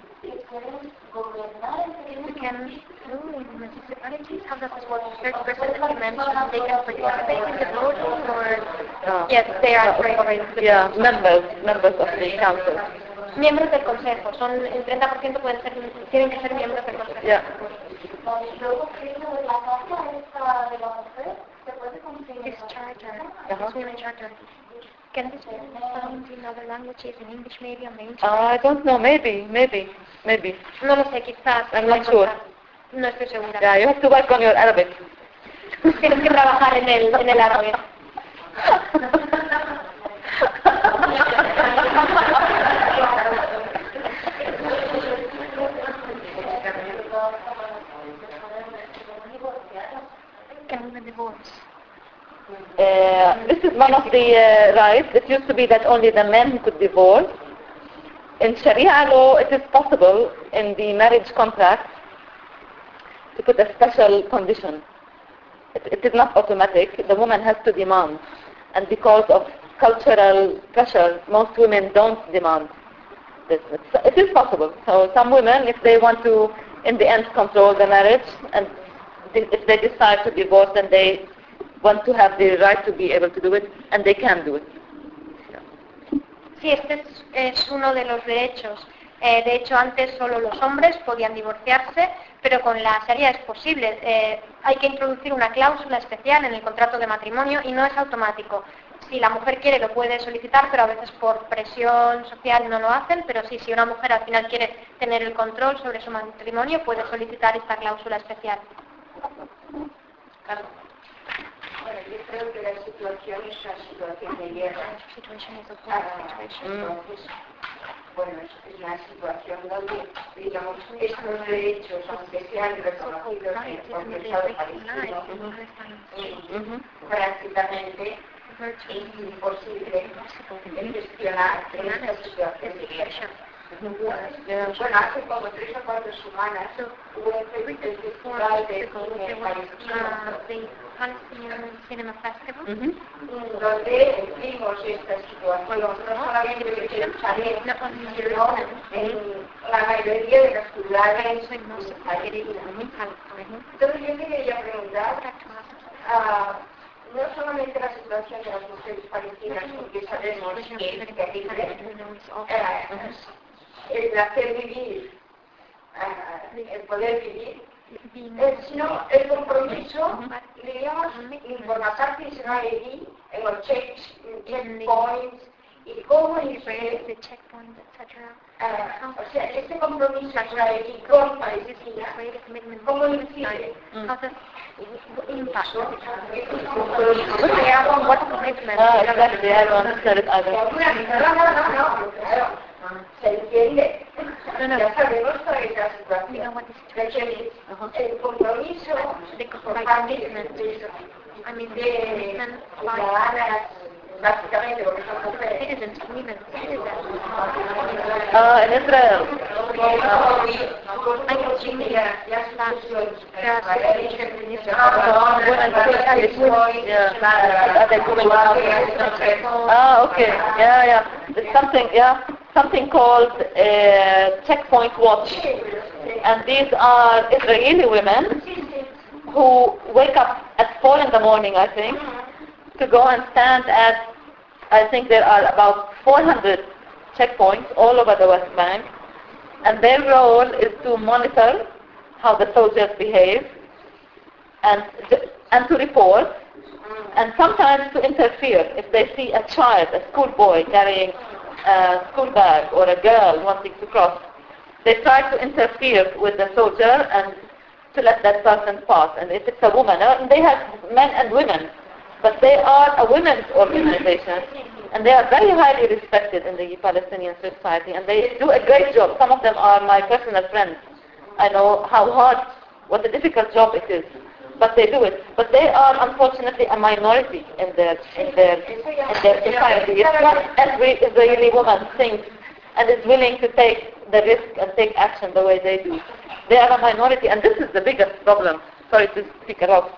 can rule in municipalities. How does this work? 30% that you mentioned, they can participate in the vote, or yes, they are yeah, members of the council. Miembros del consejo, son el 30% tienen que ser miembros del consejo. Yeah. This charter, this women's charter, can this be found in other languages, in English maybe, on the internet? I don't know, maybe. No lo sé, quizás. I'm not sure. No estoy segura. Yeah, you have to work on your Arabic. Tienes que trabajar en el árabe. Can women divorce? This is one of the rights. It used to be that only the men could divorce. In Sharia law, it is possible in the marriage contract to put a special condition. It is not automatic. The woman has to demand. And because of cultural pressure, most women don't demand this. It is possible. So some women, if they want to, in the end, control the marriage, and if they decide to divorce, then they want to have the right to be able to do it, and they can do it. Sí, este es uno de los derechos. De hecho, antes solo los hombres podían divorciarse, pero con la Sharia es posible. Hay que introducir una cláusula especial en el contrato de matrimonio y no es automático. Si la mujer quiere lo puede solicitar, pero a veces por presión social no lo hacen, pero sí, si una mujer al final quiere tener el control sobre su matrimonio, puede solicitar esta cláusula especial. Bueno, yo creo que la situación es una situación de guerra. Entonces, bueno, es una situación donde, digamos, estos derechos, aunque sean reconocidos en el Estado palestino, prácticamente es imposible gestionar en esta situación de guerra. Bueno, hace como 3 o 4 semanas hubo el festival de cine palestino, donde vimos esta situación, no solamente en Jerusalén, sino en la mayoría de las ciudades palestinas. Entonces yo te quería preguntar, no solamente la situación de las mujeres palestinas, porque sabemos que es terrible, el placer vivir, el poder vivir, sino el compromiso, diríamos, informar que se va a vivir en los checkpoints y cómo dice, o sea, este compromiso se va a vivir con Palestina, cómo incide. Se entiende. Ya sabemos cuál es la situación. El compromiso por parte de ciudadanas, básicamente porque son mujeres. En Israel. Okay. Yeah. There's something called Checkpoint Watch. And these are Israeli women who wake up at 4 in the morning, I think, to go and stand at, I think there are about 400 checkpoints all over the West Bank. And their role is to monitor how the soldiers behave and to report, and sometimes to interfere if they see a child, a schoolboy carrying a school bag or a girl wanting to cross. They try to interfere with the soldier and to let that person pass. And if it's a woman, and they have men and women, but they are a women's organization, and they are very highly respected in the Palestinian society, and they do a great job. Some of them are my personal friends. I know how hard, what a difficult job it is, but they do it. But they are unfortunately a minority in their society. It's not every Israeli woman thinks and is willing to take the risk and take action the way they do. They are a minority, and this is the biggest problem. Sorry to speak a lot.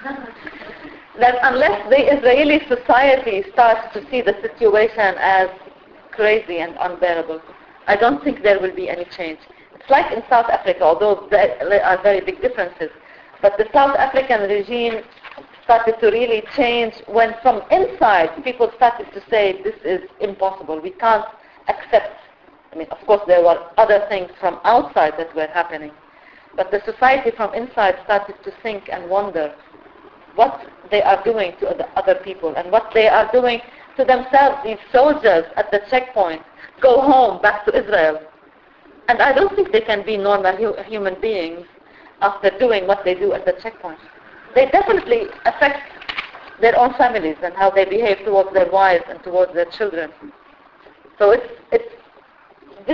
That unless the Israeli society starts to see the situation as crazy and unbearable, I don't think there will be any change. It's like in South Africa, although there are very big differences. But the South African regime started to really change when from inside people started to say this is impossible, we can't accept. I mean, of course there were other things from outside that were happening. But the society from inside started to think and wonder what they are doing to the other people and what they are doing to themselves. These soldiers at the checkpoint go home back to Israel. And I don't think they can be normal human beings after doing what they do at the checkpoint. They definitely affect their own families and how they behave towards their wives and towards their children. So it's this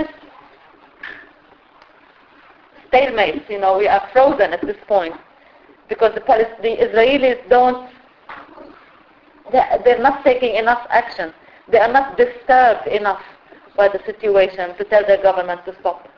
stalemate, we are frozen at this point because the Israelis they're not taking enough action. They are not disturbed enough by the situation to tell their government to stop.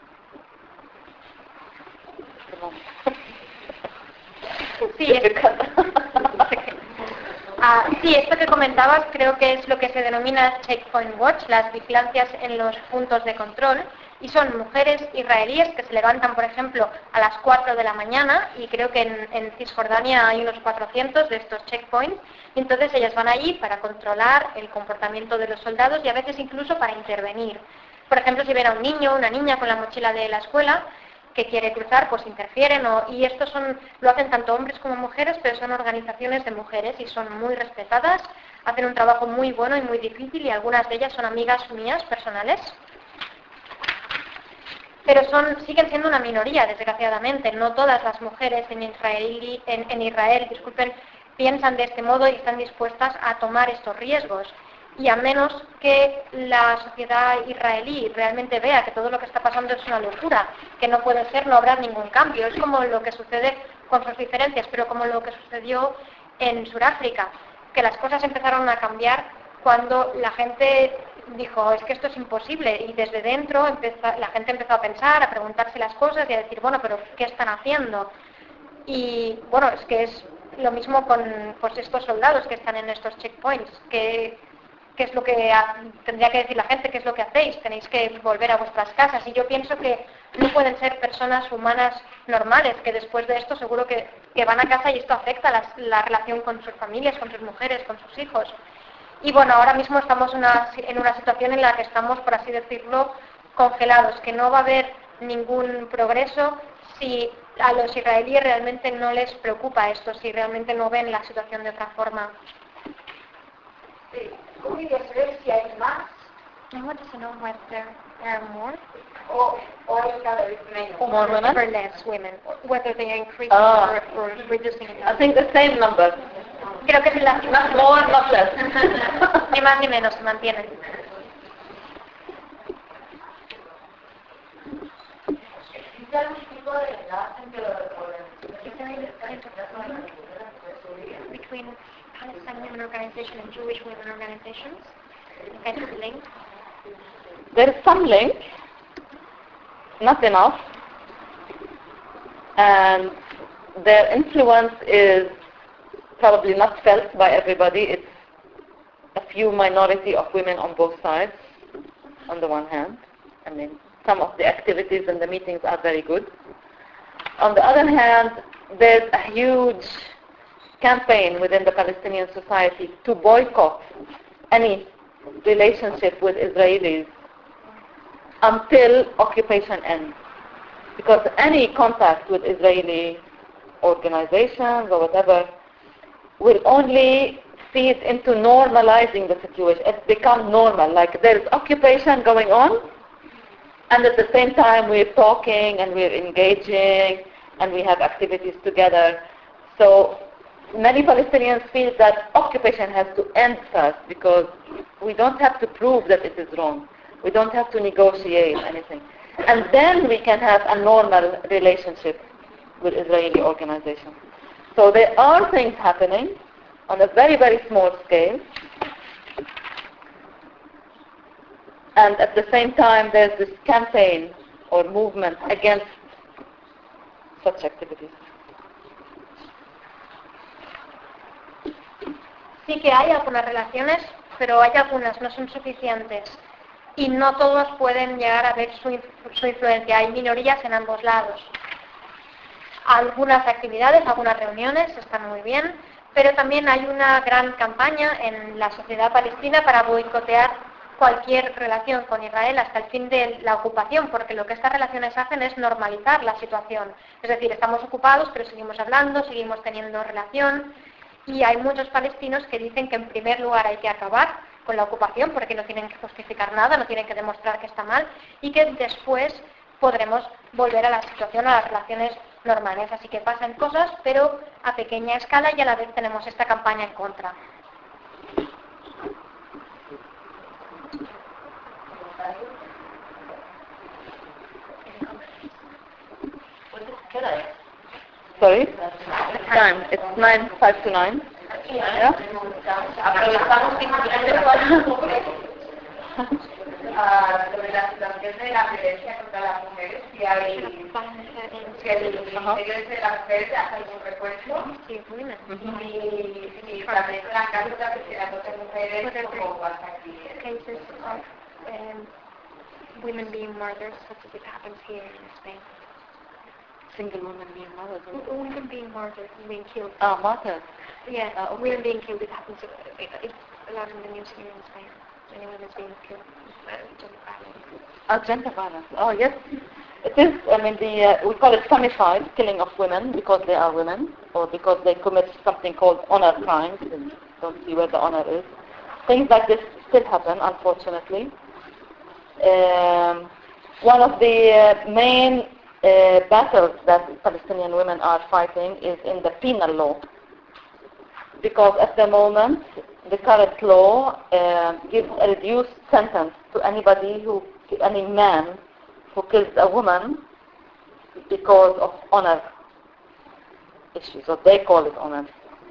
Sí, esto que comentabas creo que es lo que se denomina Checkpoint Watch, las vigilancias en los puntos de control, y son mujeres israelíes que se levantan, por ejemplo, a las 4 de la mañana, y creo que en Cisjordania hay unos 400 de estos checkpoints, y entonces ellas van allí para controlar el comportamiento de los soldados y a veces incluso para intervenir. Por ejemplo, si ven a un niño o una niña con la mochila de la escuela que quiere cruzar, pues interfieren. Y estos lo hacen tanto hombres como mujeres, pero son organizaciones de mujeres y son muy respetadas, hacen un trabajo muy bueno y muy difícil y algunas de ellas son amigas mías personales. Pero siguen siendo una minoría, desgraciadamente. No todas las mujeres en Israel, piensan de este modo y están dispuestas a tomar estos riesgos. Y a menos que la sociedad israelí realmente vea que todo lo que está pasando es una locura, que no puede ser, no habrá ningún cambio. Es como lo que sucede con sus diferencias, pero como lo que sucedió en Sudáfrica, que las cosas empezaron a cambiar cuando la gente dijo, es que esto es imposible, y desde dentro la gente empezó a pensar, a preguntarse las cosas y a decir, bueno, pero ¿qué están haciendo? Y bueno, es que es lo mismo con pues, estos soldados que están en estos checkpoints, ¿qué es lo que tendría que decir la gente? ¿Qué es lo que hacéis? Tenéis que volver a vuestras casas. Y yo pienso que no pueden ser personas humanas normales, que después de esto seguro que van a casa y esto afecta la relación con sus familias, con sus mujeres, con sus hijos. Y bueno, ahora mismo estamos en una situación en la que estamos, por así decirlo, congelados, que no va a haber ningún progreso si a los israelíes realmente no les preocupa esto, si realmente no ven la situación de otra forma. ¿Cómo quería saber si hay más? I want to know whether there are more o hay cada vez menos? More women? or less women, whether they are increasing or reducing. I think the same number. Creo que Not more, not less. ni más ni menos se mantienen. ¿Existe algún tipo de enlace entre los Between Palestine Women Organization and Jewish Women Organizations, kind of link? There is some link, not enough, and their influence is probably not felt by everybody. It's a few minority of women on both sides, on the one hand. I mean, some of the activities and the meetings are very good. On the other hand, there's a huge campaign within the Palestinian society to boycott any relationship with Israelis until occupation ends. Because any contact with Israeli organizations or whatever will only feed into normalizing the situation. It's become normal, like there's occupation going on, and at the same time we're talking and we're engaging and we have activities together. So many Palestinians feel that occupation has to end first because we don't have to prove that it is wrong. We don't have to negotiate anything. And then we can have a normal relationship with Israeli organizations. So there are things happening on a very, very small scale. And at the same time, there's this campaign or movement against such activities. Sí que hay algunas relaciones, pero hay algunas, no son suficientes. Y no todos pueden llegar a ver su influencia. Hay minorías en ambos lados. Algunas actividades, algunas reuniones están muy bien, pero también hay una gran campaña en la sociedad palestina para boicotear cualquier relación con Israel hasta el fin de la ocupación, porque lo que estas relaciones hacen es normalizar la situación. Es decir, estamos ocupados, pero seguimos hablando, seguimos teniendo relación, y hay muchos palestinos que dicen que en primer lugar hay que acabar con la ocupación porque no tienen que justificar nada, no tienen que demostrar que está mal, y que después podremos volver a la situación, a las relaciones normales. Así que pasan cosas, pero a pequeña escala, y a la vez tenemos esta campaña en contra. Sorry? Time. It's 5 to 9. Yeah? Aprovechamos sobre la situación de la violencia contra las mujeres, si hay que el Ministerio de las Mujeres hace algún refuerzo y también en la casos de asesinatos de mujeres como pasa aquí. Cases of women being murdered, such as it happens here in Spain. Single women being murdered. Women being murdered, being killed. Martyrs. Yeah, okay. women being killed, it happens it's a lot in the news here in Spain. Many women being killed. Gender violence. Oh yes, it is. I mean, we call it femicide, killing of women because they are women or because they commit something called honor crimes. And don't see where the honor is. Things like this still happen, unfortunately. One of the main battles that Palestinian women are fighting is in the penal law, because at the moment the current law gives a reduced sentence to any man who kills a woman because of honor issues, or they call it honor.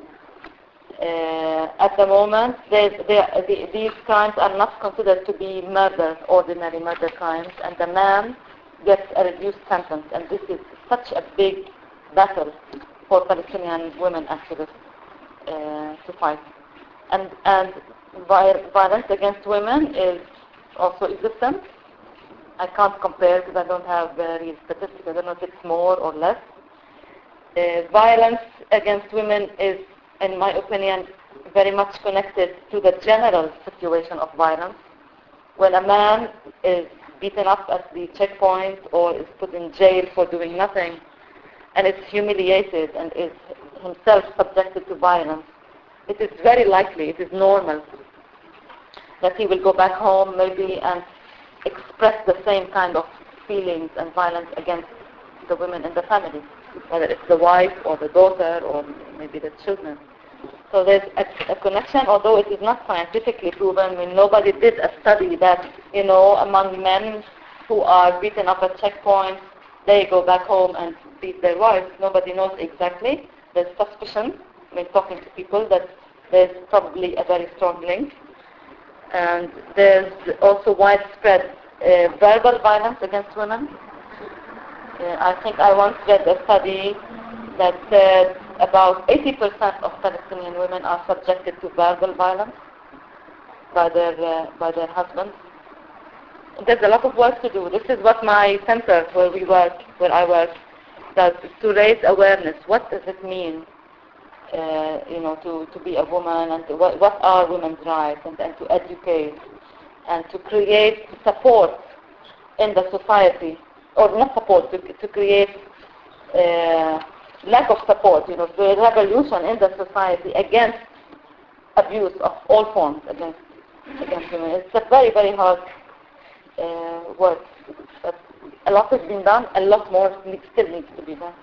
At the moment, these crimes are not considered to be murder, ordinary murder crimes, and the man gets a reduced sentence. And this is such a big battle for Palestinian women activists to fight. And violence against women is also existent. I can't compare because I don't have real statistics. I don't know if it's more or less. Violence against women is, in my opinion, very much connected to the general situation of violence. When a man is beaten up at the checkpoint or is put in jail for doing nothing and is humiliated and is himself subjected to violence, it is very likely, it is normal, that he will go back home maybe and express the same kind of feelings and violence against the women in the family, whether it's the wife or the daughter or maybe the children. So there's a connection, although it is not scientifically proven. I mean, nobody did a study that, among men who are beaten up at checkpoints, they go back home and beat their wives. Nobody knows exactly. There's suspicion, talking to people, that there's probably a very strong link. And there's also widespread verbal violence against women. I think I once read a study that said about 80% of Palestinian women are subjected to verbal violence by their husbands. There's a lot of work to do. This is what my center where I work, does, is to raise awareness. What does it mean, to be a woman, and what are women's rights, and to educate and to create support in the society, or not support, to create lack of support, the revolution in the society against abuse of all forms against women. It's a very, very hard work. But a lot has been done, a lot more still needs to be done.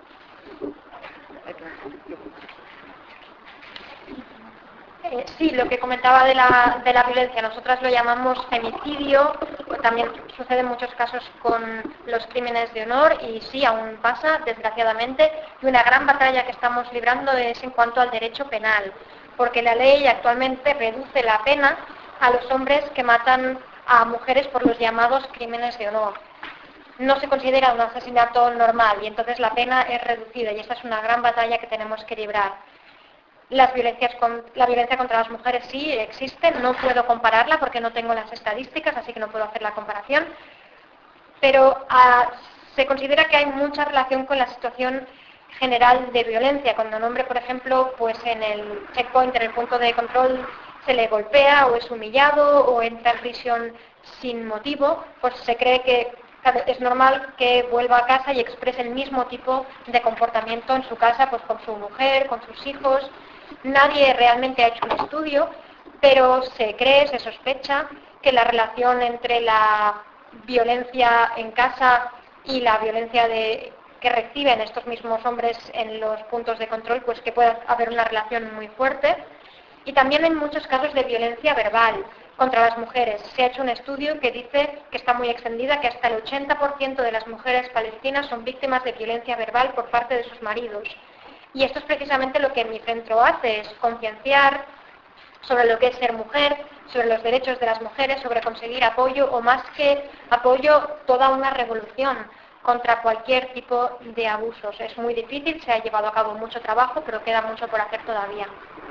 Sí, lo que comentaba de la violencia, nosotras lo llamamos femicidio, también sucede en muchos casos con los crímenes de honor y sí, aún pasa, desgraciadamente, y una gran batalla que estamos librando es en cuanto al derecho penal, porque la ley actualmente reduce la pena a los hombres que matan a mujeres por los llamados crímenes de honor. No se considera un asesinato normal y entonces la pena es reducida y esta es una gran batalla que tenemos que librar. La violencia contra las mujeres sí existe, no puedo compararla porque no tengo las estadísticas, así que no puedo hacer la comparación, pero se considera que hay mucha relación con la situación general de violencia. Cuando un hombre, por ejemplo, pues en el checkpoint, en el punto de control, se le golpea o es humillado o entra en prisión sin motivo, pues se cree que es normal que vuelva a casa y exprese el mismo tipo de comportamiento en su casa, pues con su mujer, con sus hijos. Nadie realmente ha hecho un estudio, pero se cree, se sospecha que la relación entre la violencia en casa y la violencia que reciben estos mismos hombres en los puntos de control, pues que pueda haber una relación muy fuerte. Y también hay muchos casos de violencia verbal contra las mujeres. Se ha hecho un estudio que dice que está muy extendida, que hasta el 80% de las mujeres palestinas son víctimas de violencia verbal por parte de sus maridos. Y esto es precisamente lo que mi centro hace, es concienciar sobre lo que es ser mujer, sobre los derechos de las mujeres, sobre conseguir apoyo, o más que apoyo, toda una revolución contra cualquier tipo de abusos. Es muy difícil, se ha llevado a cabo mucho trabajo, pero queda mucho por hacer todavía.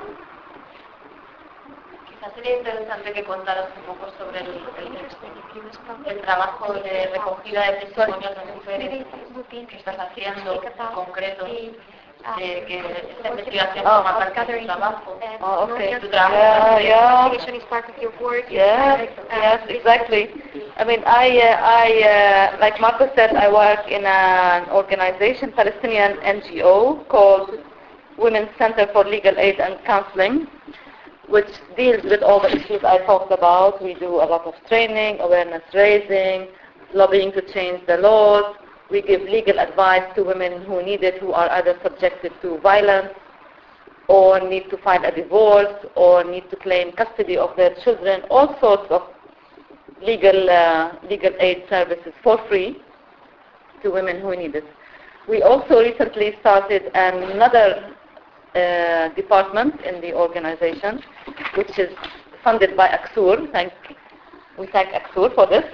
Quizás sería interesante que contaras un poco sobre el trabajo de recogida de testimonios de mujeres que estás haciendo en concreto. que esta investigación forma parte de tu trabajo. Oh, okay. Tu trabajo. Investigation is part of your work. Yes, exactly. I mean, I like Martha said, I work in an organization, Palestinian NGO called Women's Center for Legal Aid and Counseling, which deals with all the issues I talked about. We do a lot of training, awareness raising, lobbying to change the laws. We give legal advice to women who need it, who are either subjected to violence or need to file a divorce or need to claim custody of their children, all sorts of legal aid services for free to women who need it. We also recently started another department in the organization, which is funded by Aksur. We thank Aksur for this,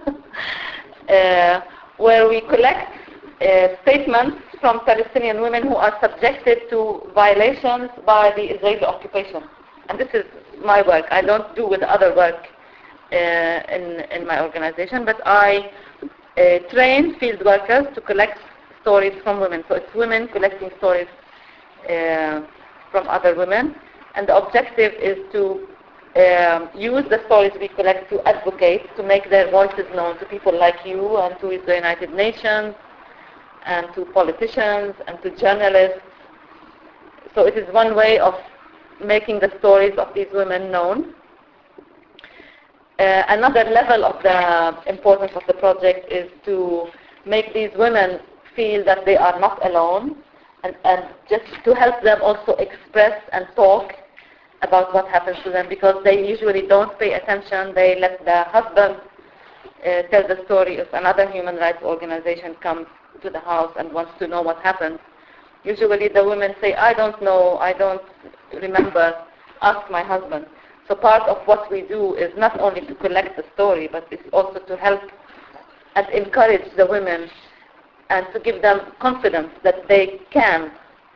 where we collect statements from Palestinian women who are subjected to violations by the Israeli occupation. And this is my work. I don't do with other work in my organization, but I train field workers to collect stories from women. So it's women collecting stories from other women, and the objective is to use the stories we collect to advocate, to make their voices known to people like you and to the United Nations and to politicians and to journalists. So it is one way of making the stories of these women known. Another level of the importance of the project is to make these women feel that they are not alone, and just to help them also express and talk about what happens to them, because they usually don't pay attention. They let the husband tell the story. If another human rights organization comes to the house and wants to know what happened, usually the women say, I don't know, I don't remember, ask my husband. So part of what we do is not only to collect the story, but it's also to help and encourage the women and to give them confidence that they can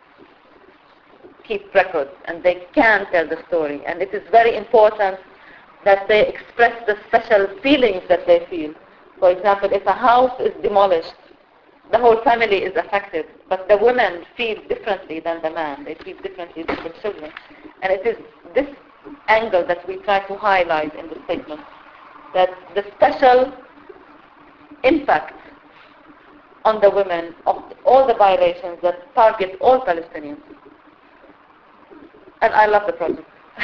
keep records and they can tell the story. And it is very important that they express the special feelings that they feel. For example, if a house is demolished, the whole family is affected, but the women feel differently than the man. They feel differently than the children. And it is this angle that we try to highlight in the statement, that the special impact on the women of all the violations that target all Palestinians. And I love the project.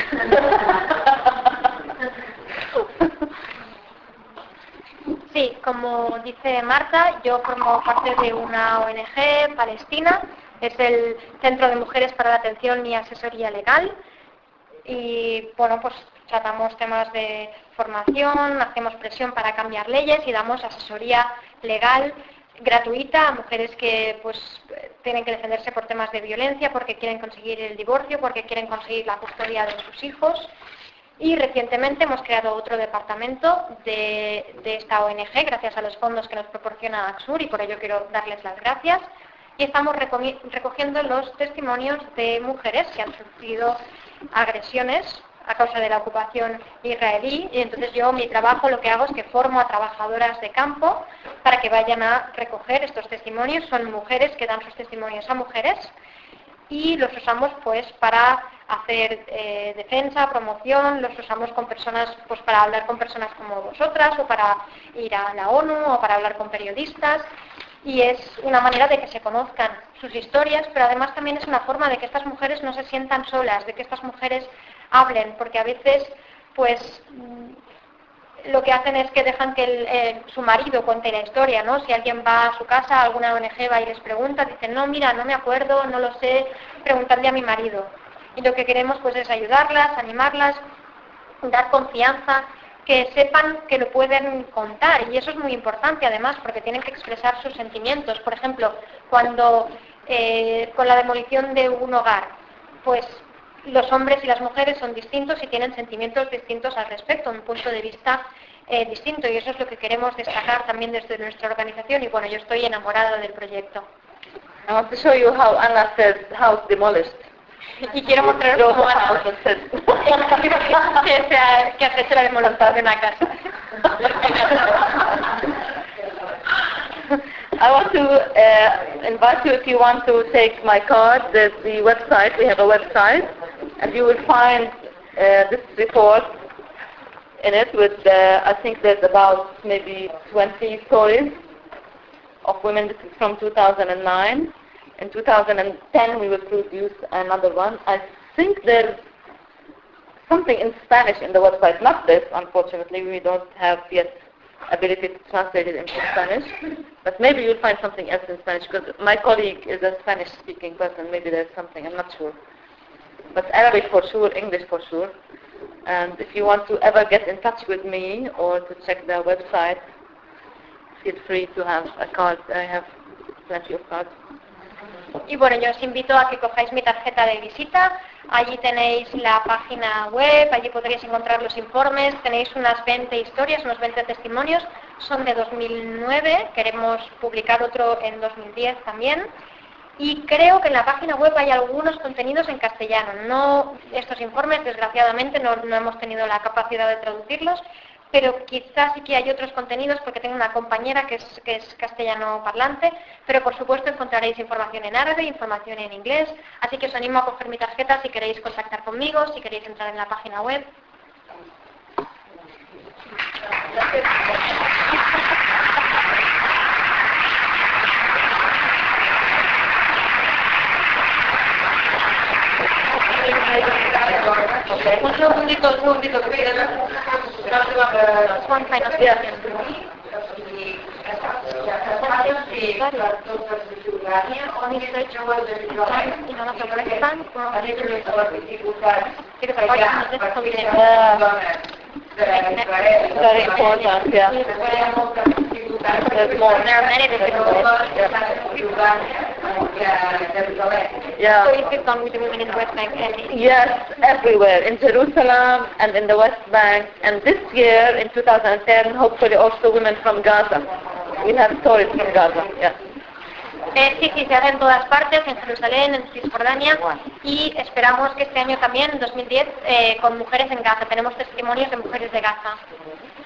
Sí, como dice Marta, yo formo parte de una ONG palestina, es el Centro de Mujeres para la Atención y Asesoría Legal, y bueno, pues tratamos temas de formación, hacemos presión para cambiar leyes y damos asesoría legal gratuita a mujeres que pues tienen que defenderse por temas de violencia, porque quieren conseguir el divorcio, porque quieren conseguir la custodia de sus hijos. Y recientemente hemos creado otro departamento de esta ONG, gracias a los fondos que nos proporciona Aksur, y por ello quiero darles las gracias. Y estamos recogiendo los testimonios de mujeres que han sufrido agresiones a causa de la ocupación israelí, y entonces yo, mi trabajo, lo que hago es que formo a trabajadoras de campo para que vayan a recoger estos testimonios. Son mujeres que dan sus testimonios a mujeres y los usamos pues para hacer defensa, promoción, los usamos con personas, pues para hablar con personas como vosotras, o para ir a la ONU, o para hablar con periodistas, y es una manera de que se conozcan sus historias, pero además también es una forma de que estas mujeres no se sientan solas, de que estas mujeres hablen, porque a veces pues lo que hacen es que dejan que su marido cuente la historia, ¿no? Si alguien va a su casa, alguna ONG va y les pregunta, dicen, no, mira, no me acuerdo, no lo sé, preguntarle a mi marido. Y lo que queremos pues es ayudarlas, animarlas, dar confianza, que sepan que lo pueden contar, y eso es muy importante además, porque tienen que expresar sus sentimientos. Por ejemplo, cuando con la demolición de un hogar, pues los hombres y las mujeres son distintos y tienen sentimientos distintos al respecto, un punto de vista distinto, y eso es lo que queremos destacar también desde nuestra organización, y bueno, yo estoy enamorada del proyecto. I want to show you how Anna says house demolished. Y quiero mostraros cómo Ana que has hecho la demolición de una casa. I want to invite you, if you want to take my card, there's the website. We have a website, and you will find this report in it with, I think there's about maybe 20 stories of women. This is from 2009. In 2010, we will produce another one. I think there's something in Spanish in the website, not this, unfortunately. We don't have yet ability to translate it into Spanish, but maybe you'll find something else in Spanish, because my colleague is a Spanish-speaking person. Maybe there's something, I'm not sure. But Arabic for sure, English for sure. And if you want to ever get in touch with me or to check the website, feel free to have a card. I have plenty of cards. Y bueno, yo os invito a que cojáis mi tarjeta de visita. Allí tenéis la página web, allí podréis encontrar los informes. Tenéis unas 20 historias, unos 20 testimonios. Son de 2009, queremos publicar otro en 2010 también. Y creo que en la página web hay algunos contenidos en castellano. No, estos informes, desgraciadamente, no hemos tenido la capacidad de traducirlos, pero quizás sí que hay otros contenidos porque tengo una compañera que es castellano parlante, pero por supuesto encontraréis información en árabe, información en inglés, así que os animo a coger mi tarjeta si queréis contactar conmigo, si queréis entrar en la página web. Un segundito, que quede la última pregunta. Very important, yeah. There's more. There are many Yeah. So is it done with the women in the West Bank? Yes, everywhere, in Jerusalem and in the West Bank. And this year, in 2010, hopefully also women from Gaza. We have stories from Gaza, yeah. Sí, se hace en todas partes, en Jerusalén, en Cisjordania, y esperamos que este año también, en 2010, con mujeres en Gaza. Tenemos testimonios de mujeres de Gaza.